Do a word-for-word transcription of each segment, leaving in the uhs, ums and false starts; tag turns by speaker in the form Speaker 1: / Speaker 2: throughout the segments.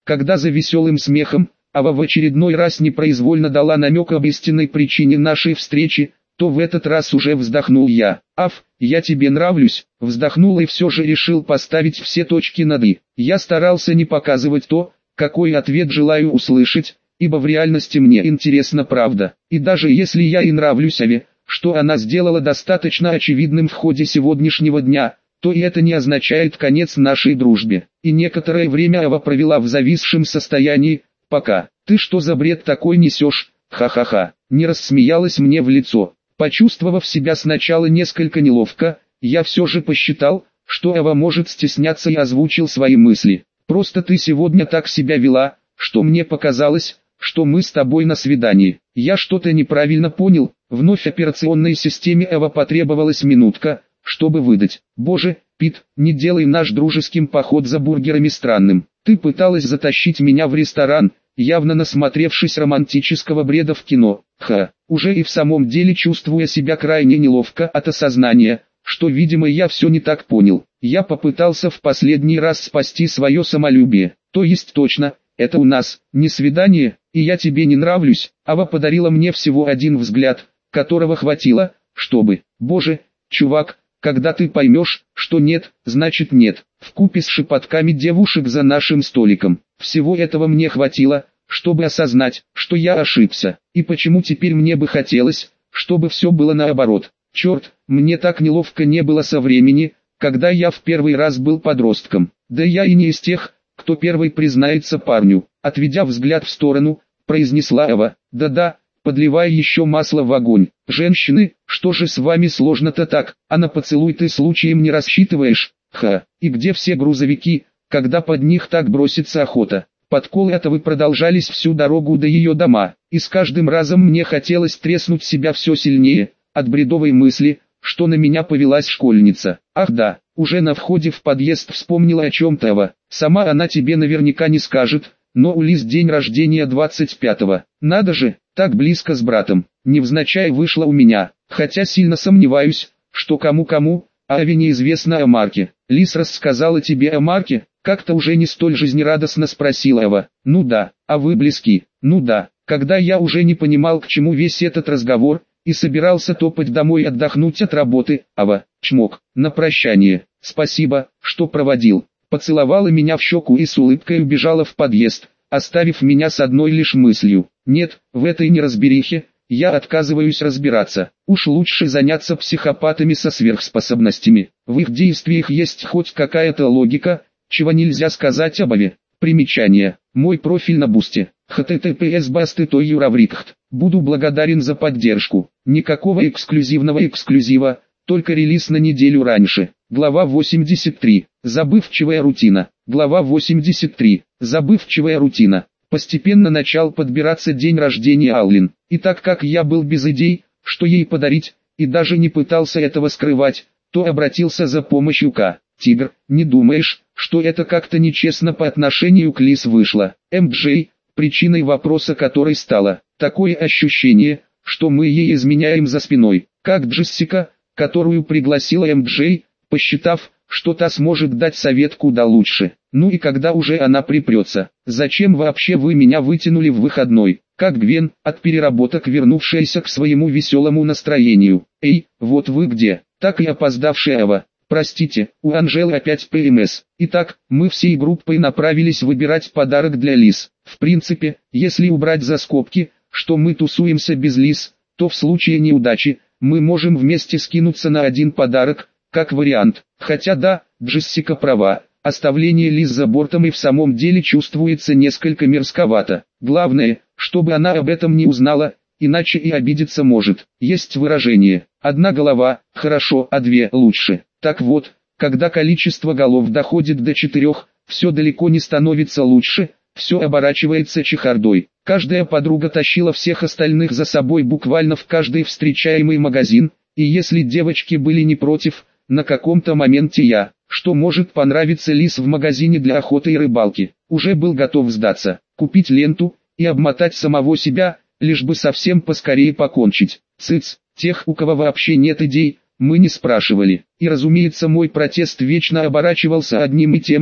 Speaker 1: когда за веселым смехом Ава в очередной раз непроизвольно дала намек об истинной причине нашей встречи, то в этот раз уже вздохнул я. «Ав, я тебе нравлюсь», вздохнул и все же решил поставить все точки над «и». Я старался не показывать то, какой ответ желаю услышать, ибо в реальности мне интересна правда. И даже если я и нравлюсь Аве, что она сделала достаточно очевидным в ходе сегодняшнего дня, то и это не означает конец нашей дружбе. И некоторое время Ава провела в зависшем состоянии, пока «ты что за бред такой несешь, ха-ха-ха», не рассмеялась мне в лицо. Почувствовав себя сначала несколько неловко, я все же посчитал, что Ава может стесняться, и озвучил свои мысли. «Просто ты сегодня так себя вела, что мне показалось, что мы с тобой на свидании. Я что-то неправильно понял». Вновь операционной системе Ава потребовалась минутка, чтобы выдать: «Боже, Пит, не делай наш дружеский поход за бургерами странным. Ты пыталась затащить меня в ресторан, явно насмотревшись романтического бреда в кино. Ха». Уже и в самом деле чувствуя себя крайне неловко от осознания, что, видимо, я все не так понял. Я попытался в последний раз спасти свое самолюбие. То есть точно, это у нас не свидание, и я тебе не нравлюсь. Ава подарила мне всего один взгляд, которого хватило, чтобы... Боже, чувак, когда ты поймешь, что нет, значит нет. Вкупе с шепотками девушек за нашим столиком. Всего этого мне хватило, чтобы осознать, что я ошибся. И почему теперь мне бы хотелось, чтобы все было наоборот. Черт, мне так неловко не было со времени, когда я в первый раз был подростком. Да я и не из тех, кто первый признается парню. Отведя взгляд в сторону, произнесла Ава: «Да-да», подливая еще масло в огонь. «Женщины, что же с вами сложно-то так, а на поцелуй ты случаем не рассчитываешь? Ха, и где все грузовики, когда под них так бросится охота?» Подколы Атовы продолжались всю дорогу до ее дома, и с каждым разом мне хотелось треснуть себя все сильнее, от бредовой мысли, что на меня повелась школьница. Ах да, уже на входе в подъезд вспомнила о чем-то Ава. Сама она тебе наверняка не скажет, но у Лиз день рождения двадцать пятого. Надо же, так близко с братом. Невзначай вышло у меня, хотя сильно сомневаюсь, что кому-кому, а Аве неизвестно о Марке. Лиз рассказала тебе о Марке? Как-то уже не столь жизнерадостно спросила Ава. Ну да, а вы близки? Ну да. Когда я уже не понимал, к чему весь этот разговор, и собирался топать домой отдохнуть от работы, Ава, чмок, на прощание. Спасибо, что проводил. Поцеловала меня в щеку и с улыбкой убежала в подъезд, оставив меня с одной лишь мыслью: нет, в этой неразберихе я отказываюсь разбираться. Уж лучше заняться психопатами со сверхспособностями. В их действиях есть хоть какая-то логика, чего нельзя сказать об Аве. Примечание. Мой профиль на Бусти. https басты той юраврикхт. Буду благодарен за поддержку. Никакого эксклюзивного эксклюзива, только релиз на неделю раньше. Глава восемьдесят три. Забывчивая рутина. Глава восемьдесят три. Забывчивая рутина. Постепенно начал подбираться день рождения Аллин. И так как я был без идей, что ей подарить, и даже не пытался этого скрывать, то обратился за помощью к Тигр. Не думаешь, что это как-то нечестно по отношению к Лиз вышло? эм джей, причиной вопроса которой стало такое ощущение, что мы ей изменяем за спиной, как Джессика, которую пригласила эм джей, посчитав, что та сможет дать совет куда лучше. Ну и когда уже она припрется? Зачем вообще вы меня вытянули в выходной? Как Гвен, от переработок вернувшаяся к своему веселому настроению. Эй, вот вы где? Так и опоздавшая Ава. Простите, у Анжелы опять ПМС. Итак, мы всей группой направились выбирать подарок для Лиз. В принципе, если убрать за скобки, что мы тусуемся без Лиз, то в случае неудачи, мы можем вместе скинуться на один подарок, как вариант. Хотя да, Джессика права, оставление Лиз за бортом и в самом деле чувствуется несколько мерзковато. Главное, чтобы она об этом не узнала, иначе и обидеться может. Есть выражение: одна голова – хорошо, а две – лучше. Так вот, когда количество голов доходит до четырех, все далеко не становится лучше, все оборачивается чехардой. Каждая подруга тащила всех остальных за собой буквально в каждый встречаемый магазин, и если девочки были не против, на каком-то моменте я, что может понравиться Лиз в магазине для охоты и рыбалки, уже был готов сдаться, купить ленту и обмотать самого себя, лишь бы совсем поскорее покончить. Цыц, тех, у кого вообще нет идей, мы не спрашивали. И разумеется, мой протест вечно оборачивался одним и тем же: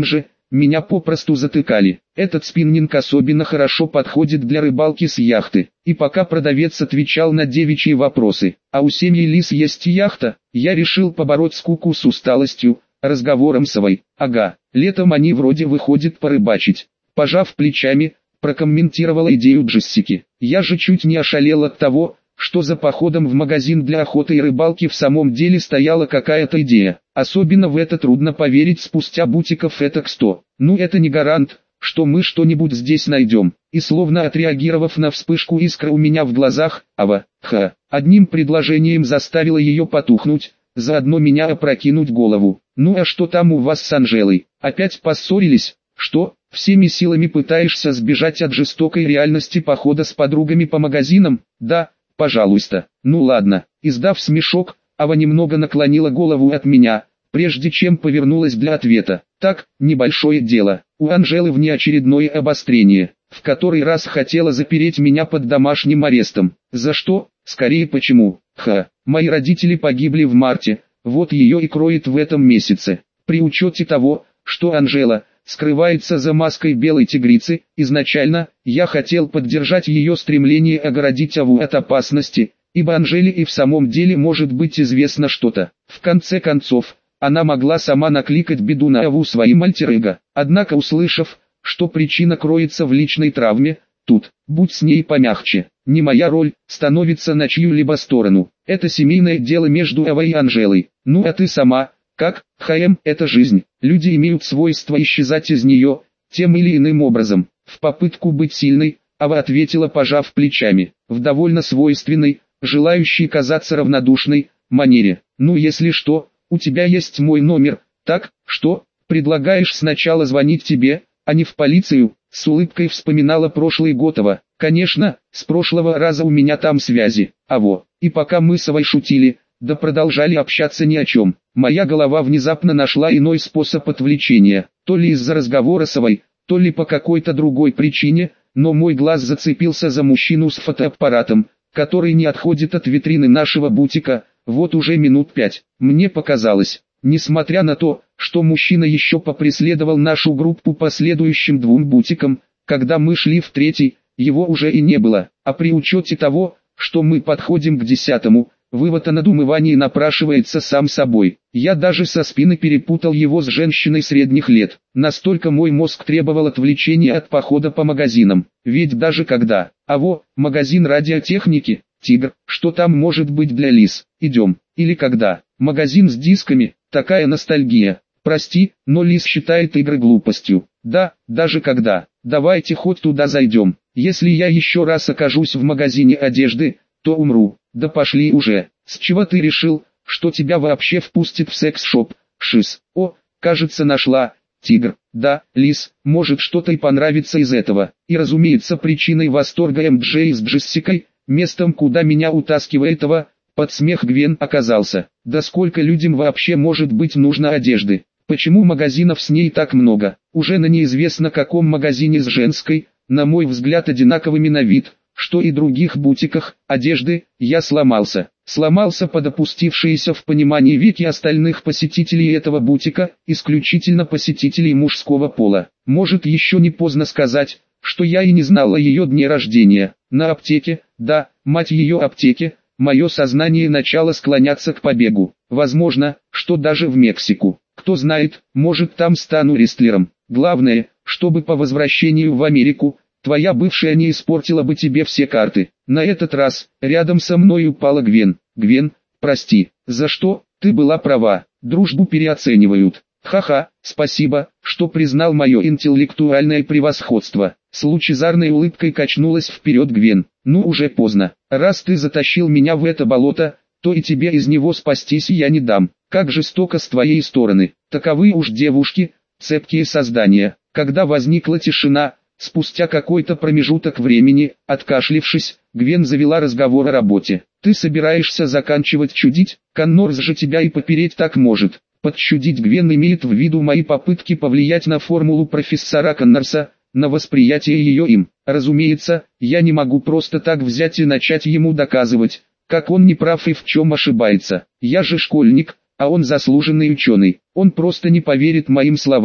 Speaker 1: меня попросту затыкали. Этот спиннинг особенно хорошо подходит для рыбалки с яхты. И пока продавец отвечал на девичьи вопросы, а у семьи Лис есть яхта, я решил побороть скуку с усталостью, разговором с Авой. Ага, летом они вроде выходят порыбачить. Пожав плечами, прокомментировала идею Джессики. Я же чуть не ошалел от того, что за походом в магазин для охоты и рыбалки в самом деле стояла какая-то идея. Особенно в это трудно поверить спустя бутиков этак сто. Ну это не гарант, что мы что-нибудь здесь найдем. И словно отреагировав на вспышку искры у меня в глазах, Ава, ха, одним предложением заставила ее потухнуть, заодно меня опрокинуть голову. Ну а что там у вас с Анжелой? Опять поссорились? Что, всеми силами пытаешься сбежать от жестокой реальности похода с подругами по магазинам? Да, пожалуйста. Ну ладно. Издав смешок, Ава немного наклонила голову от меня, прежде чем повернулась для ответа. Так, небольшое дело. У Анжелы внеочередное обострение. В который раз хотела запереть меня под домашним арестом. За что? Скорее почему? Ха, мои родители погибли в марте, вот ее и кроет в этом месяце. При учете того, что Анжела скрывается за маской белой тигрицы, изначально я хотел поддержать ее стремление огородить Аву от опасности, ибо Анжеле и в самом деле может быть известно что-то. В конце концов, она могла сама накликать беду на Аву своим альтер-эго. Однако услышав, что причина кроется в личной травме, тут, будь с ней помягче, не моя роль, становится на чью-либо сторону. Это семейное дело между Авой и Анжелой. Ну а ты сама, как, хм, это жизнь. Люди имеют свойство исчезать из нее, тем или иным образом. В попытку быть сильной, Ава ответила, пожав плечами, в довольно свойственной, желающей казаться равнодушной, манере. Ну если что, у тебя есть мой номер, так, что, предлагаешь сначала звонить тебе, а не в полицию? С улыбкой вспоминала прошлый год Ава. Конечно, с прошлого раза у меня там связи. А во, и пока мы с Авой шутили, да продолжали общаться ни о чем, моя голова внезапно нашла иной способ отвлечения. То ли из-за разговора с Авой, то ли по какой-то другой причине, но мой глаз зацепился за мужчину с фотоаппаратом, который не отходит от витрины нашего бутика, вот уже минут пять. Мне показалось, несмотря на то, что мужчина еще попреследовал нашу группу по следующим двум бутикам, когда мы шли в третий, его уже и не было, а при учете того, что мы подходим к десятому, вывод о надумывании напрашивается сам собой. Я даже со спины перепутал его с женщиной средних лет. Настолько мой мозг требовал отвлечения от похода по магазинам. Ведь даже когда, а во, магазин радиотехники, тигр, что там может быть для Лис, идем. Или когда, магазин с дисками, такая ностальгия. Прости, но Лис считает игры глупостью. Да, даже когда, давайте хоть туда зайдем. Если я еще раз окажусь в магазине одежды, то умру. Да пошли уже. С чего ты решил, что тебя вообще впустит в секс-шоп? Шиз. О, кажется нашла. Тигр. Да, Лис, может что-то и понравится из этого. И разумеется причиной восторга эм джей с Джессикой, местом куда меня утаскивает Ава, под смех Гвен оказался. Да сколько людям вообще может быть нужно одежды? Почему магазинов с ней так много? Уже на неизвестно каком магазине с женской, на мой взгляд одинаковыми на вид, что и других бутиках, одежды, я сломался. Сломался под опустившиеся в понимании веки остальных посетителей этого бутика, исключительно посетителей мужского пола. Может еще не поздно сказать, что я и не знал о ее дне рождения. На аптеке, да, мать ее аптеке, мое сознание начало склоняться к побегу. Возможно, что даже в Мексику. Кто знает, может там стану рестлером. Главное, чтобы по возвращению в Америку, твоя бывшая не испортила бы тебе все карты. На этот раз, рядом со мной упала Гвен. Гвен, прости, за что? Ты была права, дружбу переоценивают. Ха-ха, спасибо, что признал мое интеллектуальное превосходство. С лучезарной улыбкой качнулась вперед Гвен. Ну уже поздно. Раз ты затащил меня в это болото, то и тебе из него спастись я не дам. Как жестоко с твоей стороны. Таковы уж девушки, цепкие создания. Когда возникла тишина, спустя какой-то промежуток времени, откашлившись, Гвен завела разговор о работе. Ты собираешься заканчивать чудить? Коннорс же тебя и попереть так может. Подчудить Гвен имеет в виду мои попытки повлиять на формулу профессора Коннорса, на восприятие ее им. Разумеется, я не могу просто так взять и начать ему доказывать, как он не прав и в чем ошибается. Я же школьник, а он заслуженный ученый. Он просто не поверит моим словам.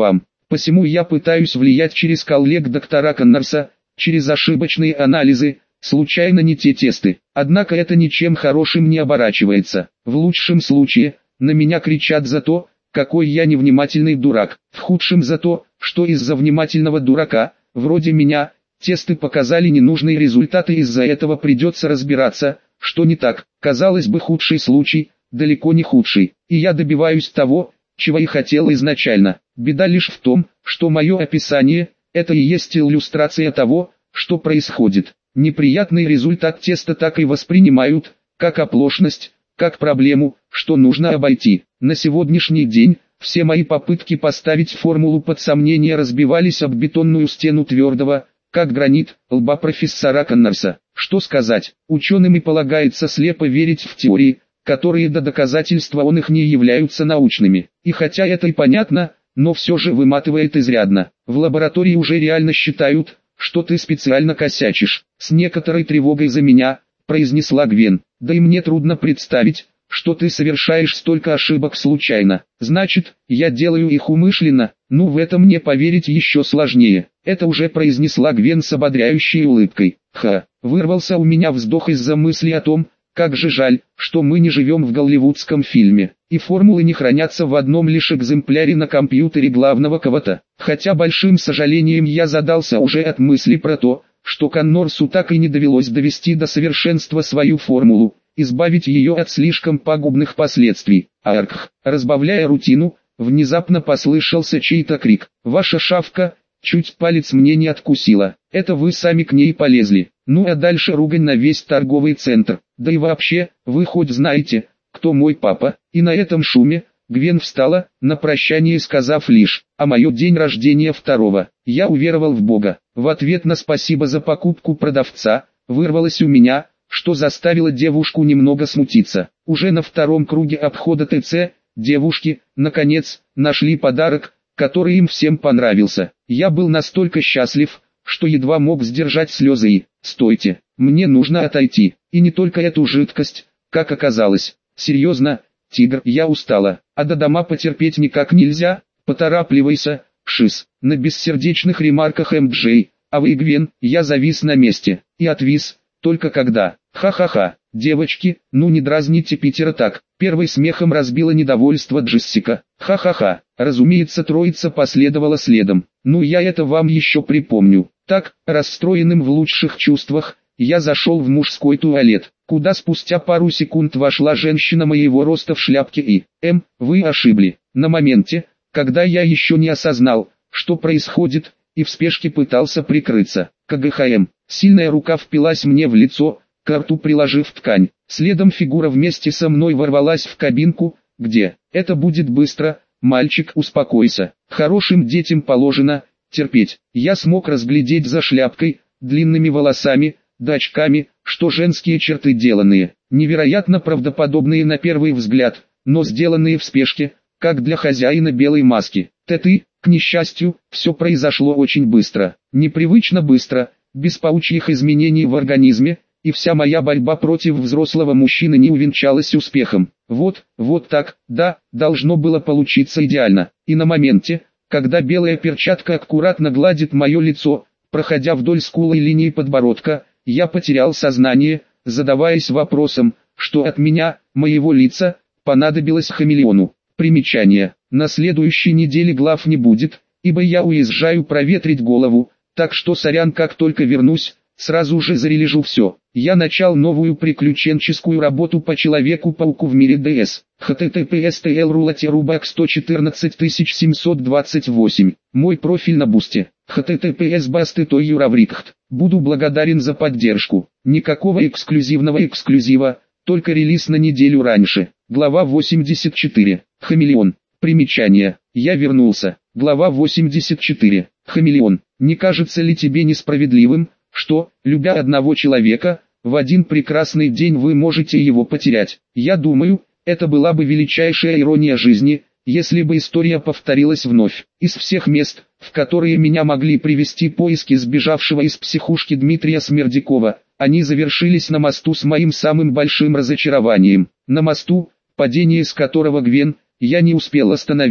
Speaker 1: Посему я пытаюсь влиять через коллег доктора Коннорса, через ошибочные анализы, случайно не те тесты. Однако это ничем хорошим не оборачивается. В лучшем случае, на меня кричат за то, какой я невнимательный дурак. В худшем за то, что из-за внимательного дурака, вроде меня, тесты показали ненужные результаты, из-за этого придется разбираться, что не так. Казалось бы, худший случай, далеко не худший. И я добиваюсь того, чего и хотел изначально. Беда лишь в том, что мое описание – это и есть иллюстрация того, что происходит. Неприятный результат теста так и воспринимают, как оплошность, как проблему, что нужно обойти. На сегодняшний день, все мои попытки поставить формулу под сомнение разбивались об бетонную стену твердого, как гранит, лба профессора Коннорса. Что сказать, ученым и полагается слепо верить в теории, которые до доказательства он их не являются научными. И хотя это и понятно, но все же выматывает изрядно. В лаборатории уже реально считают, что ты специально косячишь. С некоторой тревогой за меня, произнесла Гвен. Да и мне трудно представить, что ты совершаешь столько ошибок случайно. Значит, я делаю их умышленно. Ну, в это мне поверить еще сложнее. Это уже произнесла Гвен с ободряющей улыбкой. Ха, вырвался у меня вздох из-за мысли о том, как же жаль, что мы не живем в голливудском фильме, и формулы не хранятся в одном лишь экземпляре на компьютере главного кого-то. Хотя большим сожалением я задался уже от мысли про то, что Коннорсу так и не довелось довести до совершенства свою формулу, избавить ее от слишком пагубных последствий. Арх, разбавляя рутину, внезапно послышался чей-то крик. «Ваша шавка!» Чуть палец мне не откусила. Это вы сами к ней полезли. Ну а дальше ругань на весь торговый центр. Да и вообще, вы хоть знаете, кто мой папа? И на этом шуме Гвен встала, на прощание сказав лишь: «А мое день рождения второго». Я уверовал в Бога. В ответ на спасибо за покупку продавца, вырвалось у меня, что заставило девушку немного смутиться. Уже на втором круге обхода ТЦ, девушки, наконец, нашли подарок, который им всем понравился. Я был настолько счастлив, что едва мог сдержать слезы и... «Стойте, мне нужно отойти». И не только эту жидкость, как оказалось. Серьезно, тигр, я устала, а до дома потерпеть никак нельзя, поторапливайся, шиз. На бессердечных ремарках эм джей, а вы, Гвен, я завис на месте, и отвис, только когда. Ха-ха-ха, девочки, ну не дразните Питера так. Первый смехом разбило недовольство Джессика. Ха-ха-ха, разумеется, троица последовала следом. Ну я это вам еще припомню. Так, расстроенным в лучших чувствах, я зашел в мужской туалет, куда спустя пару секунд вошла женщина моего роста в шляпке и... Эм, вы ошибли. На моменте, когда я еще не осознал, что происходит, и в спешке пытался прикрыться. КГХМ. Сильная рука впилась мне в лицо, к рту приложив ткань. Следом фигура вместе со мной ворвалась в кабинку, где... Это будет быстро, мальчик, успокойся. Хорошим детям положено терпеть. Я смог разглядеть за шляпкой, длинными волосами, да очками, что женские черты деланные, невероятно правдоподобные на первый взгляд, но сделанные в спешке, как для хозяина белой маски. Ты, к несчастью, все произошло очень быстро, непривычно быстро, без паучьих изменений в организме, и вся моя борьба против взрослого мужчины не увенчалась успехом. Вот, вот так, да, должно было получиться идеально. И на моменте, когда белая перчатка аккуратно гладит мое лицо, проходя вдоль скулы и линии подбородка, я потерял сознание, задаваясь вопросом, что от меня, моего лица, понадобилось хамелеону. Примечание. На следующей неделе глав не будет, ибо я уезжаю проветрить голову, так что сорян, как только вернусь, сразу же зарелижу все. Я начал новую приключенческую работу по Человеку-пауку в мире ДС. https tl rulaterubak сто четырнадцать тысяч семьсот двадцать восемь. Мой профиль на Бусте. https basты.юраврикхт. Буду благодарен за поддержку. Никакого эксклюзивного эксклюзива, только релиз на неделю раньше. Глава восемьдесят четыре. Хамелеон. Примечание. Я вернулся. Глава восемьдесят четыре. Хамелеон. Не кажется ли тебе несправедливым, что, любя одного человека, в один прекрасный день вы можете его потерять? Я думаю, это была бы величайшая ирония жизни, если бы история повторилась вновь. Из всех мест, в которые меня могли привести поиски сбежавшего из психушки Дмитрия Смердякова, они завершились на мосту с моим самым большим разочарованием. На мосту, падение с которого Гвен, я не успел остановить.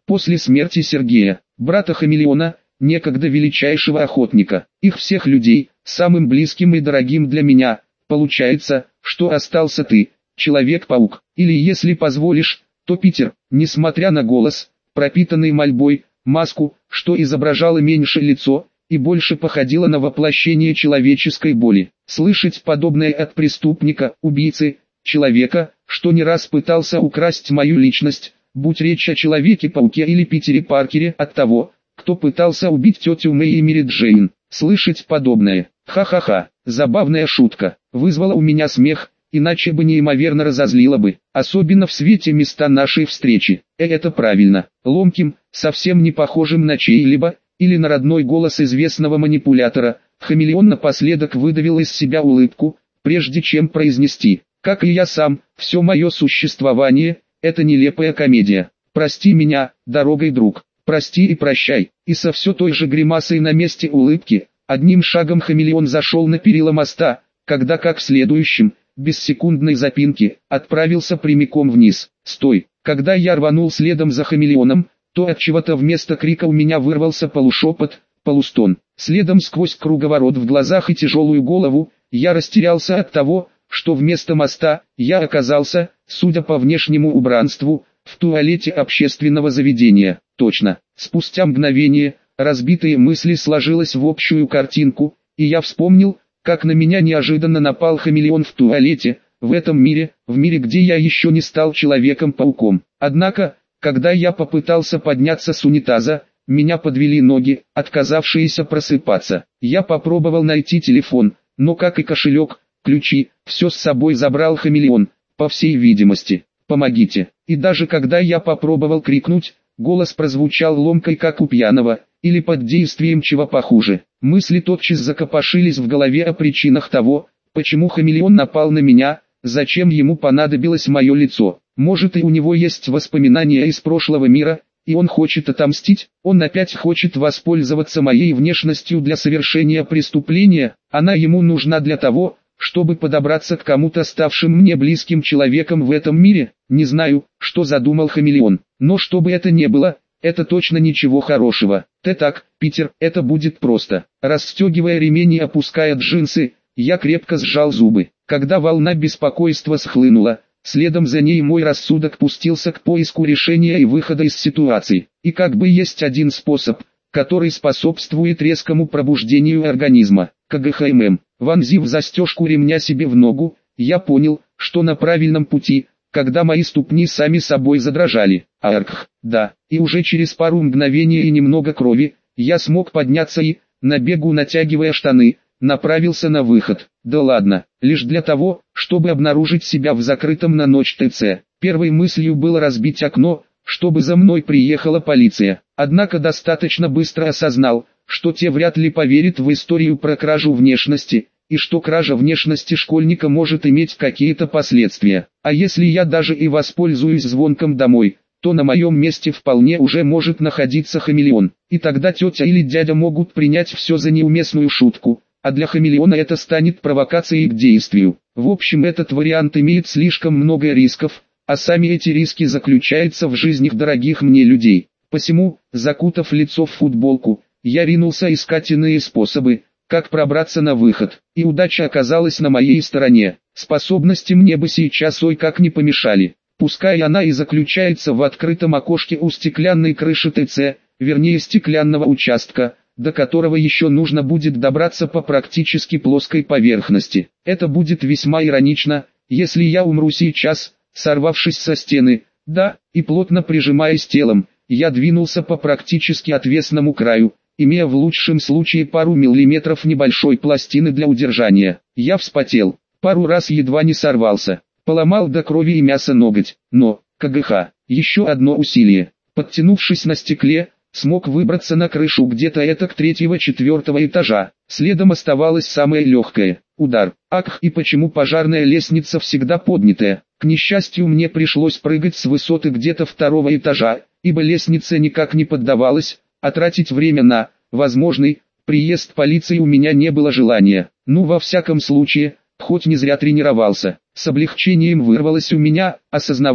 Speaker 1: После смерти Сергея, брата Хамелеона, некогда величайшего охотника, их всех людей, самым близким и дорогим для меня, получается, что остался ты, Человек-паук, или если позволишь, то Питер, несмотря на голос, пропитанный мольбой, маску, что изображало меньше лицо, и больше походило на воплощение человеческой боли. Слышать подобное от преступника, убийцы, человека, что не раз пытался украсть мою личность, будь речь о Человеке-пауке или Питере Паркере, от того, кто пытался убить тетю Мэй и Мэри Джейн. Слышать подобное, ха-ха-ха, забавная шутка, вызвала у меня смех, иначе бы неимоверно разозлила бы, особенно в свете места нашей встречи. Э, это правильно, ломким, совсем не похожим на чей-либо, или на родной голос известного манипулятора, Хамелеон напоследок выдавил из себя улыбку, прежде чем произнести: как и я сам, все мое существование – это нелепая комедия. Прости меня, дорогой друг, прости и прощай. И со все той же гримасой на месте улыбки, одним шагом Хамелеон зашел на перила моста, когда как в следующем, без секундной запинки, отправился прямиком вниз. Стой! Когда я рванул следом за Хамелеоном, то от чего-то вместо крика у меня вырвался полушепот, полустон. Следом сквозь круговорот в глазах и тяжелую голову, я растерялся от того, что вместо моста, я оказался, судя по внешнему убранству, в туалете общественного заведения. Точно, спустя мгновение, разбитые мысли сложилось в общую картинку, и я вспомнил, как на меня неожиданно напал Хамелеон в туалете, в этом мире, в мире, где я еще не стал Человеком-пауком. Однако, когда я попытался подняться с унитаза, меня подвели ноги, отказавшиеся просыпаться. Я попробовал найти телефон, но как и кошелек, ключи, все с собой забрал Хамелеон, по всей видимости. Помогите. И даже когда я попробовал крикнуть, голос прозвучал ломкой, как у пьяного, или под действием чего похуже. Мысли тотчас закопошились в голове о причинах того, почему Хамелеон напал на меня, зачем ему понадобилось мое лицо. Может, и у него есть воспоминания из прошлого мира, и он хочет отомстить, он опять хочет воспользоваться моей внешностью для совершения преступления, она ему нужна для того, чтобы подобраться к кому-то ставшим мне близким человеком в этом мире. Не знаю, что задумал Хамелеон, но что бы это ни было, это точно ничего хорошего. Ты так, Питер, это будет просто. Расстегивая ремень и опуская джинсы, я крепко сжал зубы. Когда волна беспокойства схлынула, следом за ней мой рассудок пустился к поиску решения и выхода из ситуации. И как бы есть один способ, который способствует резкому пробуждению организма. КГХММ. Вонзив застежку ремня себе в ногу, я понял, что на правильном пути, когда мои ступни сами собой задрожали. Арх, да, и уже через пару мгновений и немного крови, я смог подняться и, на бегу натягивая штаны, направился на выход. Да ладно, лишь для того, чтобы обнаружить себя в закрытом на ночь ТЦ. Первой мыслью было разбить окно, чтобы за мной приехала полиция. Однако достаточно быстро осознал, что те вряд ли поверят в историю про кражу внешности, и что кража внешности школьника может иметь какие-то последствия. А если я даже и воспользуюсь звонком домой, то на моем месте вполне уже может находиться Хамелеон. И тогда тетя или дядя могут принять все за неуместную шутку, а для Хамелеона это станет провокацией к действию. В общем, этот вариант имеет слишком много рисков, а сами эти риски заключаются в жизнях дорогих мне людей. Посему, закутав лицо в футболку, я ринулся искать иные способы, как пробраться на выход, и удача оказалась на моей стороне. Способности мне бы сейчас ой как не помешали. Пускай она и заключается в открытом окошке у стеклянной крыши ТЦ, вернее стеклянного участка, до которого еще нужно будет добраться по практически плоской поверхности. Это будет весьма иронично, если я умру сейчас, сорвавшись со стены, да, и плотно прижимаясь телом, я двинулся по практически отвесному краю, имея в лучшем случае пару миллиметров небольшой пластины для удержания. Я вспотел, пару раз едва не сорвался, поломал до крови и мяса ноготь, но, КГХ, еще одно усилие. Подтянувшись на стекле, смог выбраться на крышу где-то этак третьего-четвертого этажа. Следом оставалось самое легкое – удар. Ах, и почему пожарная лестница всегда поднятая? К несчастью, мне пришлось прыгать с высоты где-то второго этажа, ибо лестница никак не поддавалась, а тратить время на возможный приезд полиции у меня не было желания. Ну, во всяком случае, хоть не зря тренировался. С облегчением вырвалось у меня, осознавая,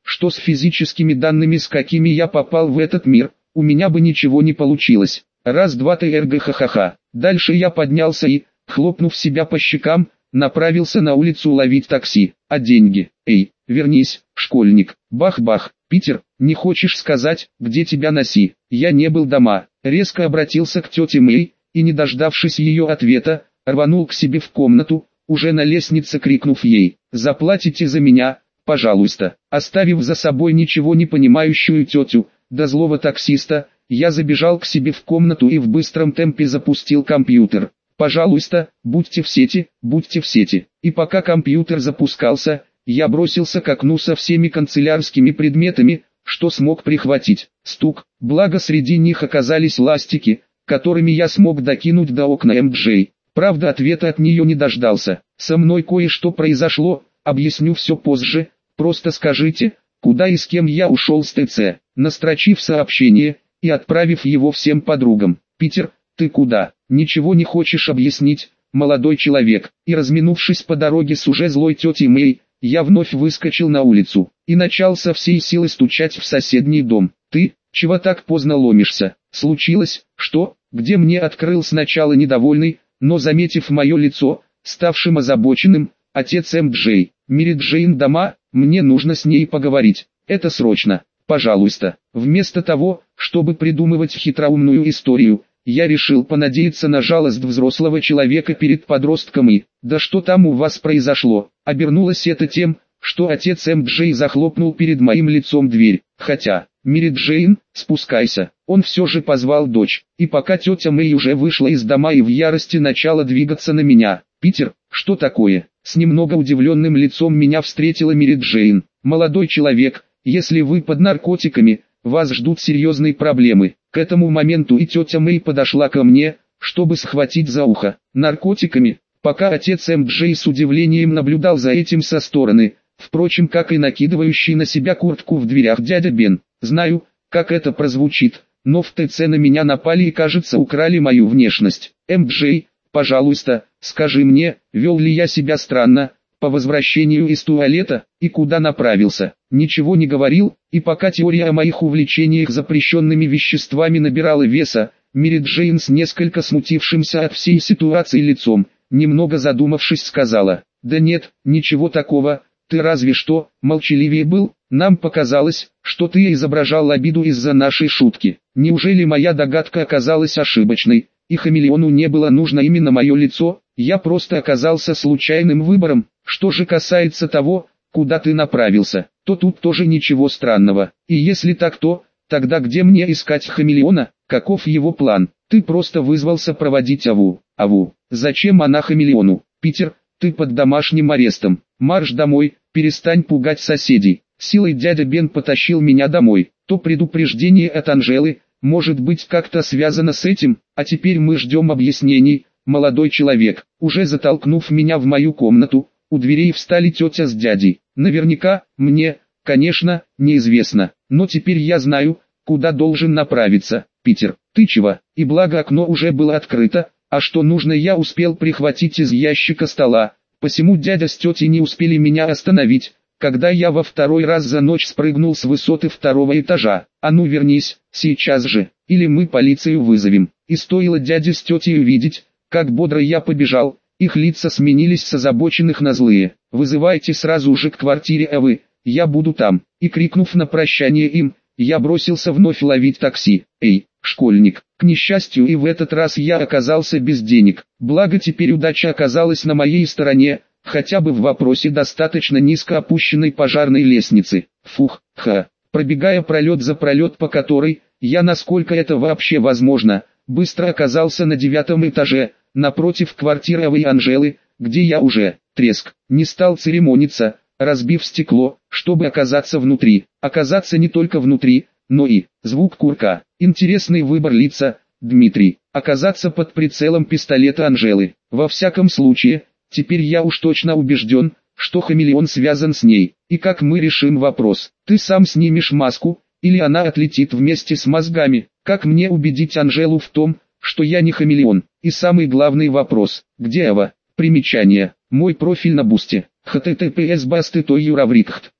Speaker 1: что с физическими данными, с какими я попал в этот мир, у меня бы ничего не получилось. Раз, два, трг, ха-ха-ха. Дальше я поднялся и, хлопнув себя по щекам, направился на улицу ловить такси. А деньги? Эй, вернись, школьник. Бах-бах. Питер, не хочешь сказать, где тебя носи? Я не был дома. Резко обратился к тете Мэй, и не дождавшись ее ответа, рванул к себе в комнату, уже на лестнице крикнув ей: «Заплатите за меня, пожалуйста». Оставив за собой ничего не понимающую тетю, до злого таксиста, я забежал к себе в комнату и в быстром темпе запустил компьютер. «Пожалуйста, будьте в сети, будьте в сети». И пока компьютер запускался, я бросился к окну со всеми канцелярскими предметами, что смог прихватить. Стук, благо среди них оказались ластики, которыми я смог докинуть до окна эм джей. Правда, ответа от нее не дождался. «Со мной кое-что произошло, объясню все позже, просто скажите, куда и с кем я ушел с ТЦ». Настрочив сообщение и отправив его всем подругам. «Питер, ты куда? Ничего не хочешь объяснить, молодой человек?» И разминувшись по дороге с уже злой тетей Мэй, я вновь выскочил на улицу и начал со всей силы стучать в соседний дом. «Ты, чего так поздно ломишься? Случилось, что?» Где мне открыл сначала недовольный, но заметив мое лицо, ставшим озабоченным, отец эм джей. «Мэри Джейн дома, мне нужно с ней поговорить. Это срочно, пожалуйста». Вместо того, чтобы придумывать хитроумную историю, я решил понадеяться на жалость взрослого человека перед подростком и, да что там у вас произошло, обернулось это тем, что отец эм джей захлопнул перед моим лицом дверь, хотя, «Мэри Джейн, спускайся». Он все же позвал дочь, и пока тетя Мэй уже вышла из дома и в ярости начала двигаться на меня. «Питер, что такое?» С немного удивленным лицом меня встретила Мэри Джейн. «Молодой человек, если вы под наркотиками, вас ждут серьезные проблемы». К этому моменту и тетя Мэй подошла ко мне, чтобы схватить за ухо. «Наркотиками?» Пока отец эм джей с удивлением наблюдал за этим со стороны, впрочем, как и накидывающий на себя куртку в дверях дядя Бен. Знаю, как это прозвучит, но в ТЦ на меня напали и, кажется, украли мою внешность. эм джей, пожалуйста, скажи мне, вел ли я себя странно, по возвращению из туалета, и куда направился?» Ничего не говорил, и пока теория о моих увлечениях запрещенными веществами набирала веса, Мэри Джейн с несколько смутившимся от всей ситуации лицом, немного задумавшись, сказала: «Да нет, ничего такого, ты разве что, молчаливее был, нам показалось, что ты изображал обиду из-за нашей шутки». Неужели моя догадка оказалась ошибочной, и хамелеону не было нужно именно мое лицо, я просто оказался случайным выбором? Что же касается того, куда ты направился, то тут тоже ничего странного. И если так, то, тогда где мне искать хамелеона, каков его план? Ты просто вызвался проводить Аву. Аву, зачем она хамелеону? Питер, ты под домашним арестом. Марш домой, перестань пугать соседей. Силой дядя Бен потащил меня домой. То предупреждение от Анжелы, может быть, как-то связано с этим, а теперь мы ждем объяснений. Молодой человек, уже затолкнув меня в мою комнату, у дверей встали тетя с дядей. Наверняка, мне, конечно, неизвестно, но теперь я знаю, куда должен направиться. Питер, ты чего? И благо окно уже было открыто, а что нужно я успел прихватить из ящика стола, посему дядя с тетей не успели меня остановить, когда я во второй раз за ночь спрыгнул с высоты второго этажа. А ну вернись, сейчас же, или мы полицию вызовем. И стоило дяде с тетей увидеть, как бодро я побежал, их лица сменились с озабоченных на злые. «Вызывайте сразу же к квартире Авы, я буду там». И крикнув на прощание им, я бросился вновь ловить такси. «Эй, школьник!» К несчастью, и в этот раз я оказался без денег. Благо теперь удача оказалась на моей стороне, хотя бы в вопросе достаточно низко опущенной пожарной лестницы. Фух, ха. Пробегая пролет за пролет, по которой, я, насколько это вообще возможно, быстро оказался на девятом этаже, напротив квартиры Авы и Анжелы, где я уже, треск, не стал церемониться, разбив стекло, чтобы оказаться внутри. Оказаться не только внутри, но и, звук курка, интересный выбор лица, Дмитрий, оказаться под прицелом пистолета Анжелы. Во всяком случае, теперь я уж точно убежден, что хамелеон связан с ней. И как мы решим вопрос? Ты сам снимешь маску, или она отлетит вместе с мозгами? Как мне убедить Анжелу в том, что я не хамелеон? И самый главный вопрос, где Ава? Примечание. Мой профиль на Бусте. эйч ти ти пи эс басты точка юраврикхт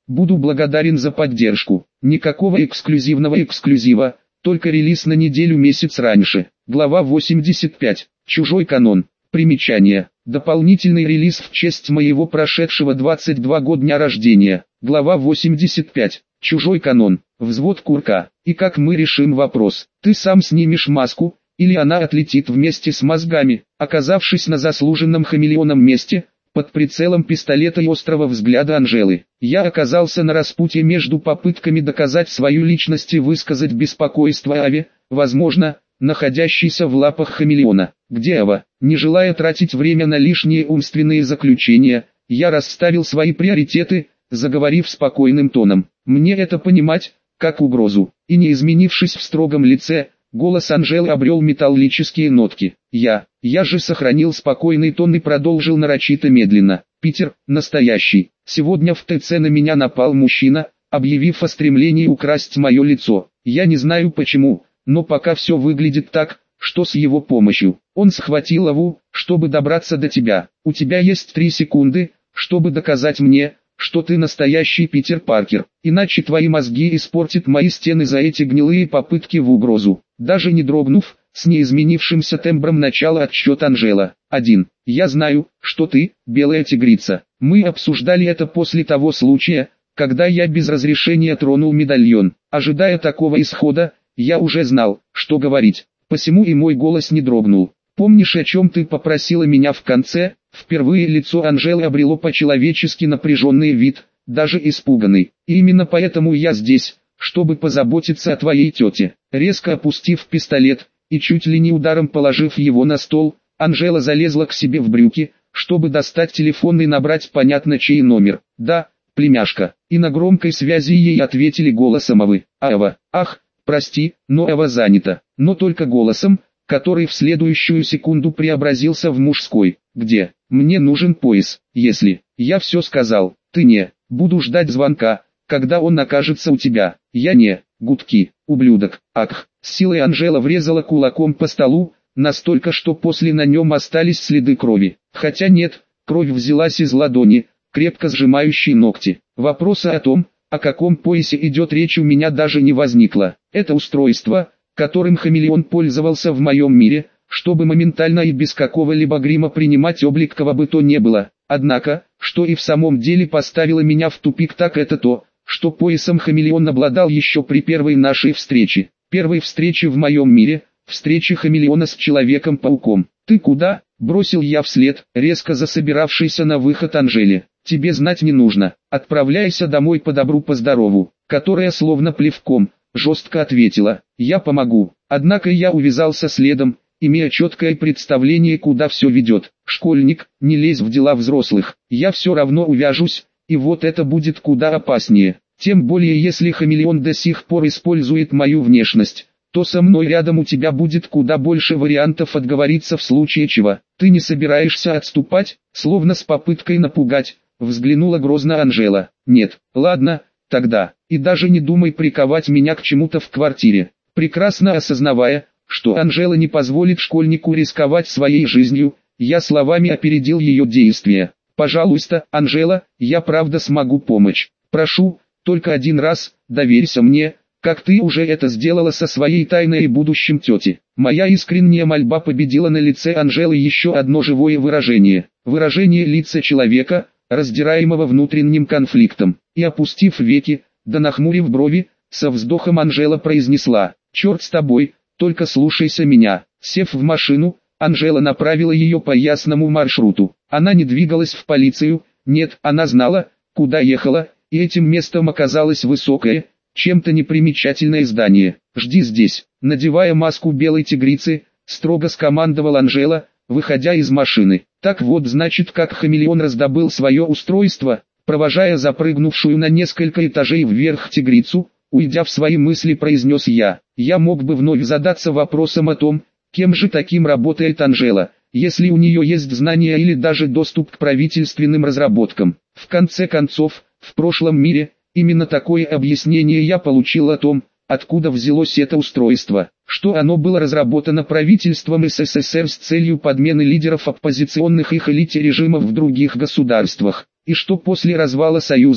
Speaker 1: Буду благодарен за поддержку. Никакого эксклюзивного эксклюзива, только релиз на неделю-месяц раньше. Глава восемьдесят пять. Чужой канон. Примечание. Дополнительный релиз в честь моего прошедшего двадцать два года дня рождения. Глава восемьдесят пять. Чужой канон. Взвод Курка. И как мы решим вопрос? Ты сам снимешь маску, или она отлетит вместе с мозгами, оказавшись на заслуженном хамелеоном месте, под прицелом пистолета и острого взгляда Анжелы. Я оказался на распутье между попытками доказать свою личность и высказать беспокойство Аве, возможно, находящейся в лапах хамелеона. Где Ава? Не желая тратить время на лишние умственные заключения, я расставил свои приоритеты, заговорив спокойным тоном. Мне это понимать, как угрозу. И не изменившись в строгом лице, голос Анжелы обрел металлические нотки. Я, я же сохранил спокойный тон и продолжил нарочито медленно. Питер, настоящий. Сегодня в ТЦ на меня напал мужчина, объявив о стремлении украсть мое лицо. Я не знаю почему, но пока все выглядит так, что с его помощью. Он схватил Аву, чтобы добраться до тебя. У тебя есть три секунды, чтобы доказать мне, что ты настоящий Питер Паркер. Иначе твои мозги испортят мои стены за эти гнилые попытки в угрозу. Даже не дрогнув, с неизменившимся тембром начала отсчет Анжела. Один. Я знаю, что ты, белая тигрица. Мы обсуждали это после того случая, когда я без разрешения тронул медальон. Ожидая такого исхода, я уже знал, что говорить. Посему и мой голос не дрогнул. Помнишь, о чем ты попросила меня в конце? Впервые лицо Анжелы обрело по-человечески напряженный вид, даже испуганный. И именно поэтому я здесь, чтобы позаботиться о твоей тете. Резко опустив пистолет, и чуть ли не ударом положив его на стол, Анжела залезла к себе в брюки, чтобы достать телефон и набрать понятно чей номер. Да, племяшка. И на громкой связи ей ответили голосом Авы. Ава, ах, прости, но Ава занята. Но только голосом, который в следующую секунду преобразился в мужской. Где? Мне нужен пояс. Если я все сказал, ты не. Буду ждать звонка, когда он окажется у тебя. Я не. Гудки. Ублюдок. Ах. С силой Анжела врезала кулаком по столу, настолько, что после на нем остались следы крови. Хотя нет, кровь взялась из ладони, крепко сжимающей ногти. Вопроса о том, о каком поясе идет речь, у меня даже не возникло. Это устройство, которым хамелеон пользовался в моем мире, чтобы моментально и без какого-либо грима принимать облик кого бы то ни было. Однако, что и в самом деле поставило меня в тупик, так это то, что поясом хамелеон обладал еще при первой нашей встрече. Первой встрече в моем мире, встрече хамелеона с Человеком-пауком. «Ты куда?» – бросил я вслед, резко засобиравшийся на выход Анжеле. «Тебе знать не нужно. Отправляйся домой по добру по здорову», которая словно плевком, жестко ответила: «Я помогу». Однако я увязался следом, имея четкое представление, куда все ведет. «Школьник, не лезь в дела взрослых, я все равно увяжусь, и вот это будет куда опаснее. Тем более если хамелеон до сих пор использует мою внешность, то со мной рядом у тебя будет куда больше вариантов отговориться в случае чего. Ты не собираешься отступать?» Словно с попыткой напугать, взглянула грозно Анжела. «Нет, ладно, тогда, и даже не думай приковать меня к чему-то в квартире». Прекрасно осознавая, что Анжела не позволит школьнику рисковать своей жизнью, я словами опередил ее действия. «Пожалуйста, Анжела, я правда смогу помочь. Прошу, только один раз, доверься мне, как ты уже это сделала со своей тайной и будущим тете». Моя искренняя мольба победила на лице Анжелы еще одно живое выражение. Выражение лица человека, раздираемого внутренним конфликтом. И опустив веки, да нахмурив брови, со вздохом Анжела произнесла: «Черт с тобой, только слушайся меня». Сев в машину, Анжела направила ее по ясному маршруту. Она не двигалась в полицию, нет, она знала, куда ехала, и этим местом оказалось высокое, чем-то непримечательное здание. «Жди здесь». Надевая маску белой тигрицы, строго скомандовал Анжела, выходя из машины. Так вот значит, как хамелеон раздобыл свое устройство. Провожая запрыгнувшую на несколько этажей вверх тигрицу, уйдя в свои мысли, произнес я: «Я мог бы вновь задаться вопросом о том, кем же таким работает Анжела, если у нее есть знания или даже доступ к правительственным разработкам. В конце концов, в прошлом мире, именно такое объяснение я получил о том, откуда взялось это устройство, что оно было разработано правительством СССР с целью подмены лидеров оппозиционных их элите режимов в других государствах, и что после развала Союза,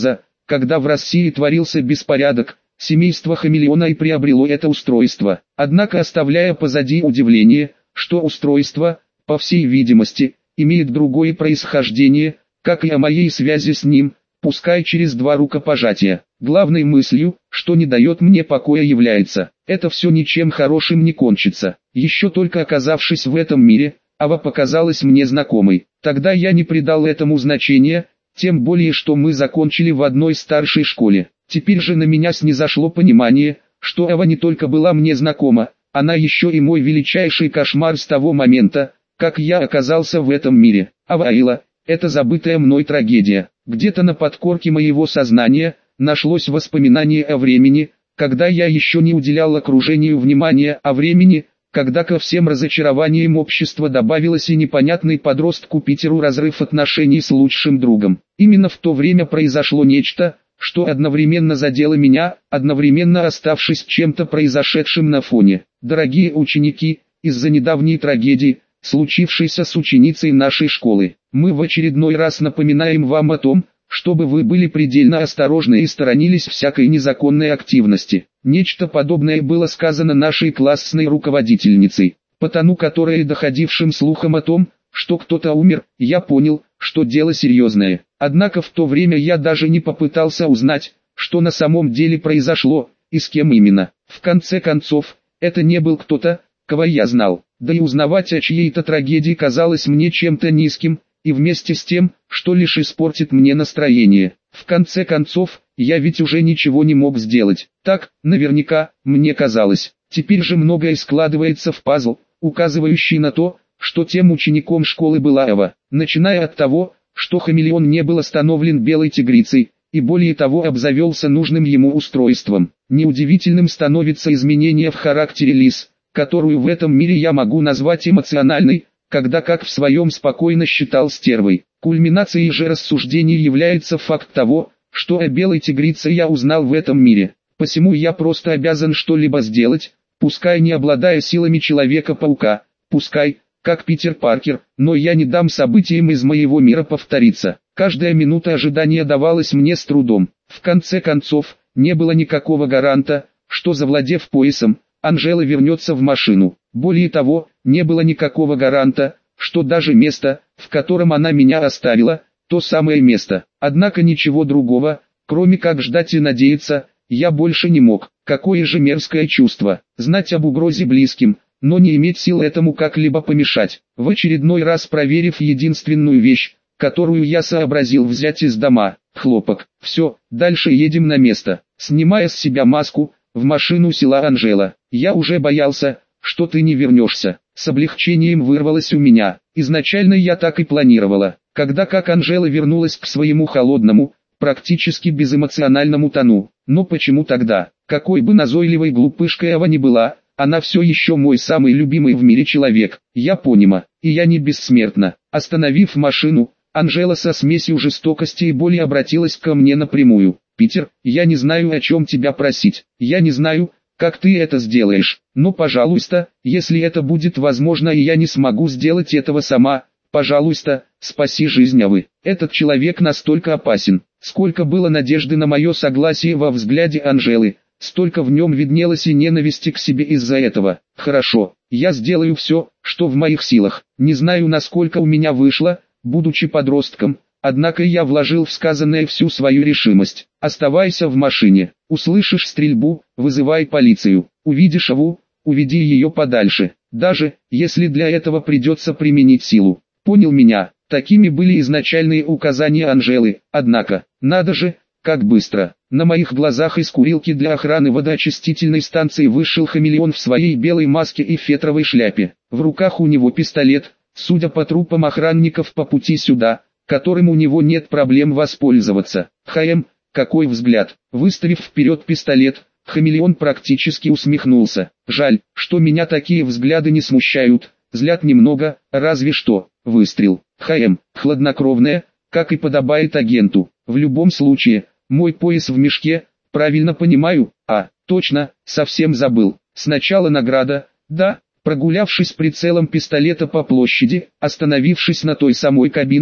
Speaker 1: когда в России творился беспорядок, семейство Хамелеона и приобрело это устройство. Однако, оставляя позади удивление, что устройство, по всей видимости, имеет другое происхождение, как и о моей связи с ним, пускай через два рукопожатия. Главной мыслью, что не дает мне покоя, является: это все ничем хорошим не кончится. Еще только оказавшись в этом мире, Ава показалась мне знакомой. Тогда я не придал этому значения, тем более что мы закончили в одной старшей школе. Теперь же на меня снизошло понимание, что Ава не только была мне знакома, она еще и мой величайший кошмар с того момента, как я оказался в этом мире. Ава Аила — это забытая мной трагедия. Где-то на подкорке моего сознания нашлось воспоминание о времени, когда я еще не уделял окружению внимания, о времени, когда ко всем разочарованиям общества добавилось и непонятный подростку Питеру разрыв отношений с лучшим другом. Именно в то время произошло нечто, что одновременно задело меня, одновременно оставшись чем-то произошедшим на фоне. Дорогие ученики, из-за недавней трагедии, случившейся с ученицей нашей школы, мы в очередной раз напоминаем вам о том, чтобы вы были предельно осторожны и сторонились всякой незаконной активности. Нечто подобное было сказано нашей классной руководительницей, по тону которой, доходившим слухом о том, что кто-то умер, я понял, что дело серьезное. Однако в то время я даже не попытался узнать, что на самом деле произошло, и с кем именно. В конце концов, это не был кто-то, кого я знал, да и узнавать о чьей-то трагедии казалось мне чем-то низким, и вместе с тем, что лишь испортит мне настроение. В конце концов, я ведь уже ничего не мог сделать. Так, наверняка, мне казалось. Теперь же многое складывается в пазл, указывающий на то, что тем учеником школы была Ава. Начиная от того, что Хамелеон не был остановлен белой тигрицей, и более того обзавелся нужным ему устройством. Неудивительным становится изменение в характере Лис, которую в этом мире я могу назвать эмоциональной, когда как в своем спокойно считал стервой. Кульминацией же рассуждений является факт того, что о белой тигрице я узнал в этом мире. Посему я просто обязан что-либо сделать, пускай не обладая силами Человека-паука, пускай, как Питер Паркер, но я не дам событиям из моего мира повториться. Каждая минута ожидания давалась мне с трудом. В конце концов, не было никакого гаранта, что, завладев поясом, Анжела вернется в машину. Более того, не было никакого гаранта, что даже место, в котором она меня оставила, то самое место. Однако ничего другого, кроме как ждать и надеяться, я больше не мог. Какое же мерзкое чувство, знать об угрозе близким, но не иметь сил этому как-либо помешать. В очередной раз проверив единственную вещь, которую я сообразил взять из дома, хлопок. Все, дальше едем на место. Снимая с себя маску, в машину села Анжела. Я уже боялся, что ты не вернешься. С облегчением вырвалось у меня. Изначально я так и планировала. Когда как Анжела вернулась к своему холодному, практически безэмоциональному тону. Но почему тогда? Какой бы назойливой глупышкой Ава ни была, она все еще мой самый любимый в мире человек. Я понима, и я не бессмертна. Остановив машину, Анжела со смесью жестокости и боли обратилась ко мне напрямую. «Питер, я не знаю, о чем тебя просить. Я не знаю, как ты это сделаешь. Но, пожалуйста, если это будет возможно и я не смогу сделать этого сама, пожалуйста, спаси жизнь Авы. Этот человек настолько опасен». Сколько было надежды на мое согласие во взгляде Анжелы, столько в нем виднелось и ненависти к себе из-за этого. «Хорошо, я сделаю все, что в моих силах. Не знаю, насколько у меня вышло, будучи подростком, однако я вложил в сказанное всю свою решимость. Оставайся в машине. Услышишь стрельбу, вызывай полицию. Увидишь Аву, уведи ее подальше, даже если для этого придется применить силу. Понял меня?» Такими были изначальные указания Анжелы, однако, надо же, как быстро. На моих глазах из курилки для охраны водоочистительной станции вышел Хамелеон в своей белой маске и фетровой шляпе. В руках у него пистолет, судя по трупам охранников по пути сюда, которым у него нет проблем воспользоваться. Хаем, какой взгляд! Выставив вперед пистолет, Хамелеон практически усмехнулся. Жаль, что меня такие взгляды не смущают, злят немного, разве что. Выстрел. Хаем, хладнокровная, как и подобает агенту. В любом случае, мой пояс в мешке, правильно понимаю? А, точно, совсем забыл. Сначала награда, да, прогулявшись прицелом пистолета по площади, остановившись на той самой кабинке,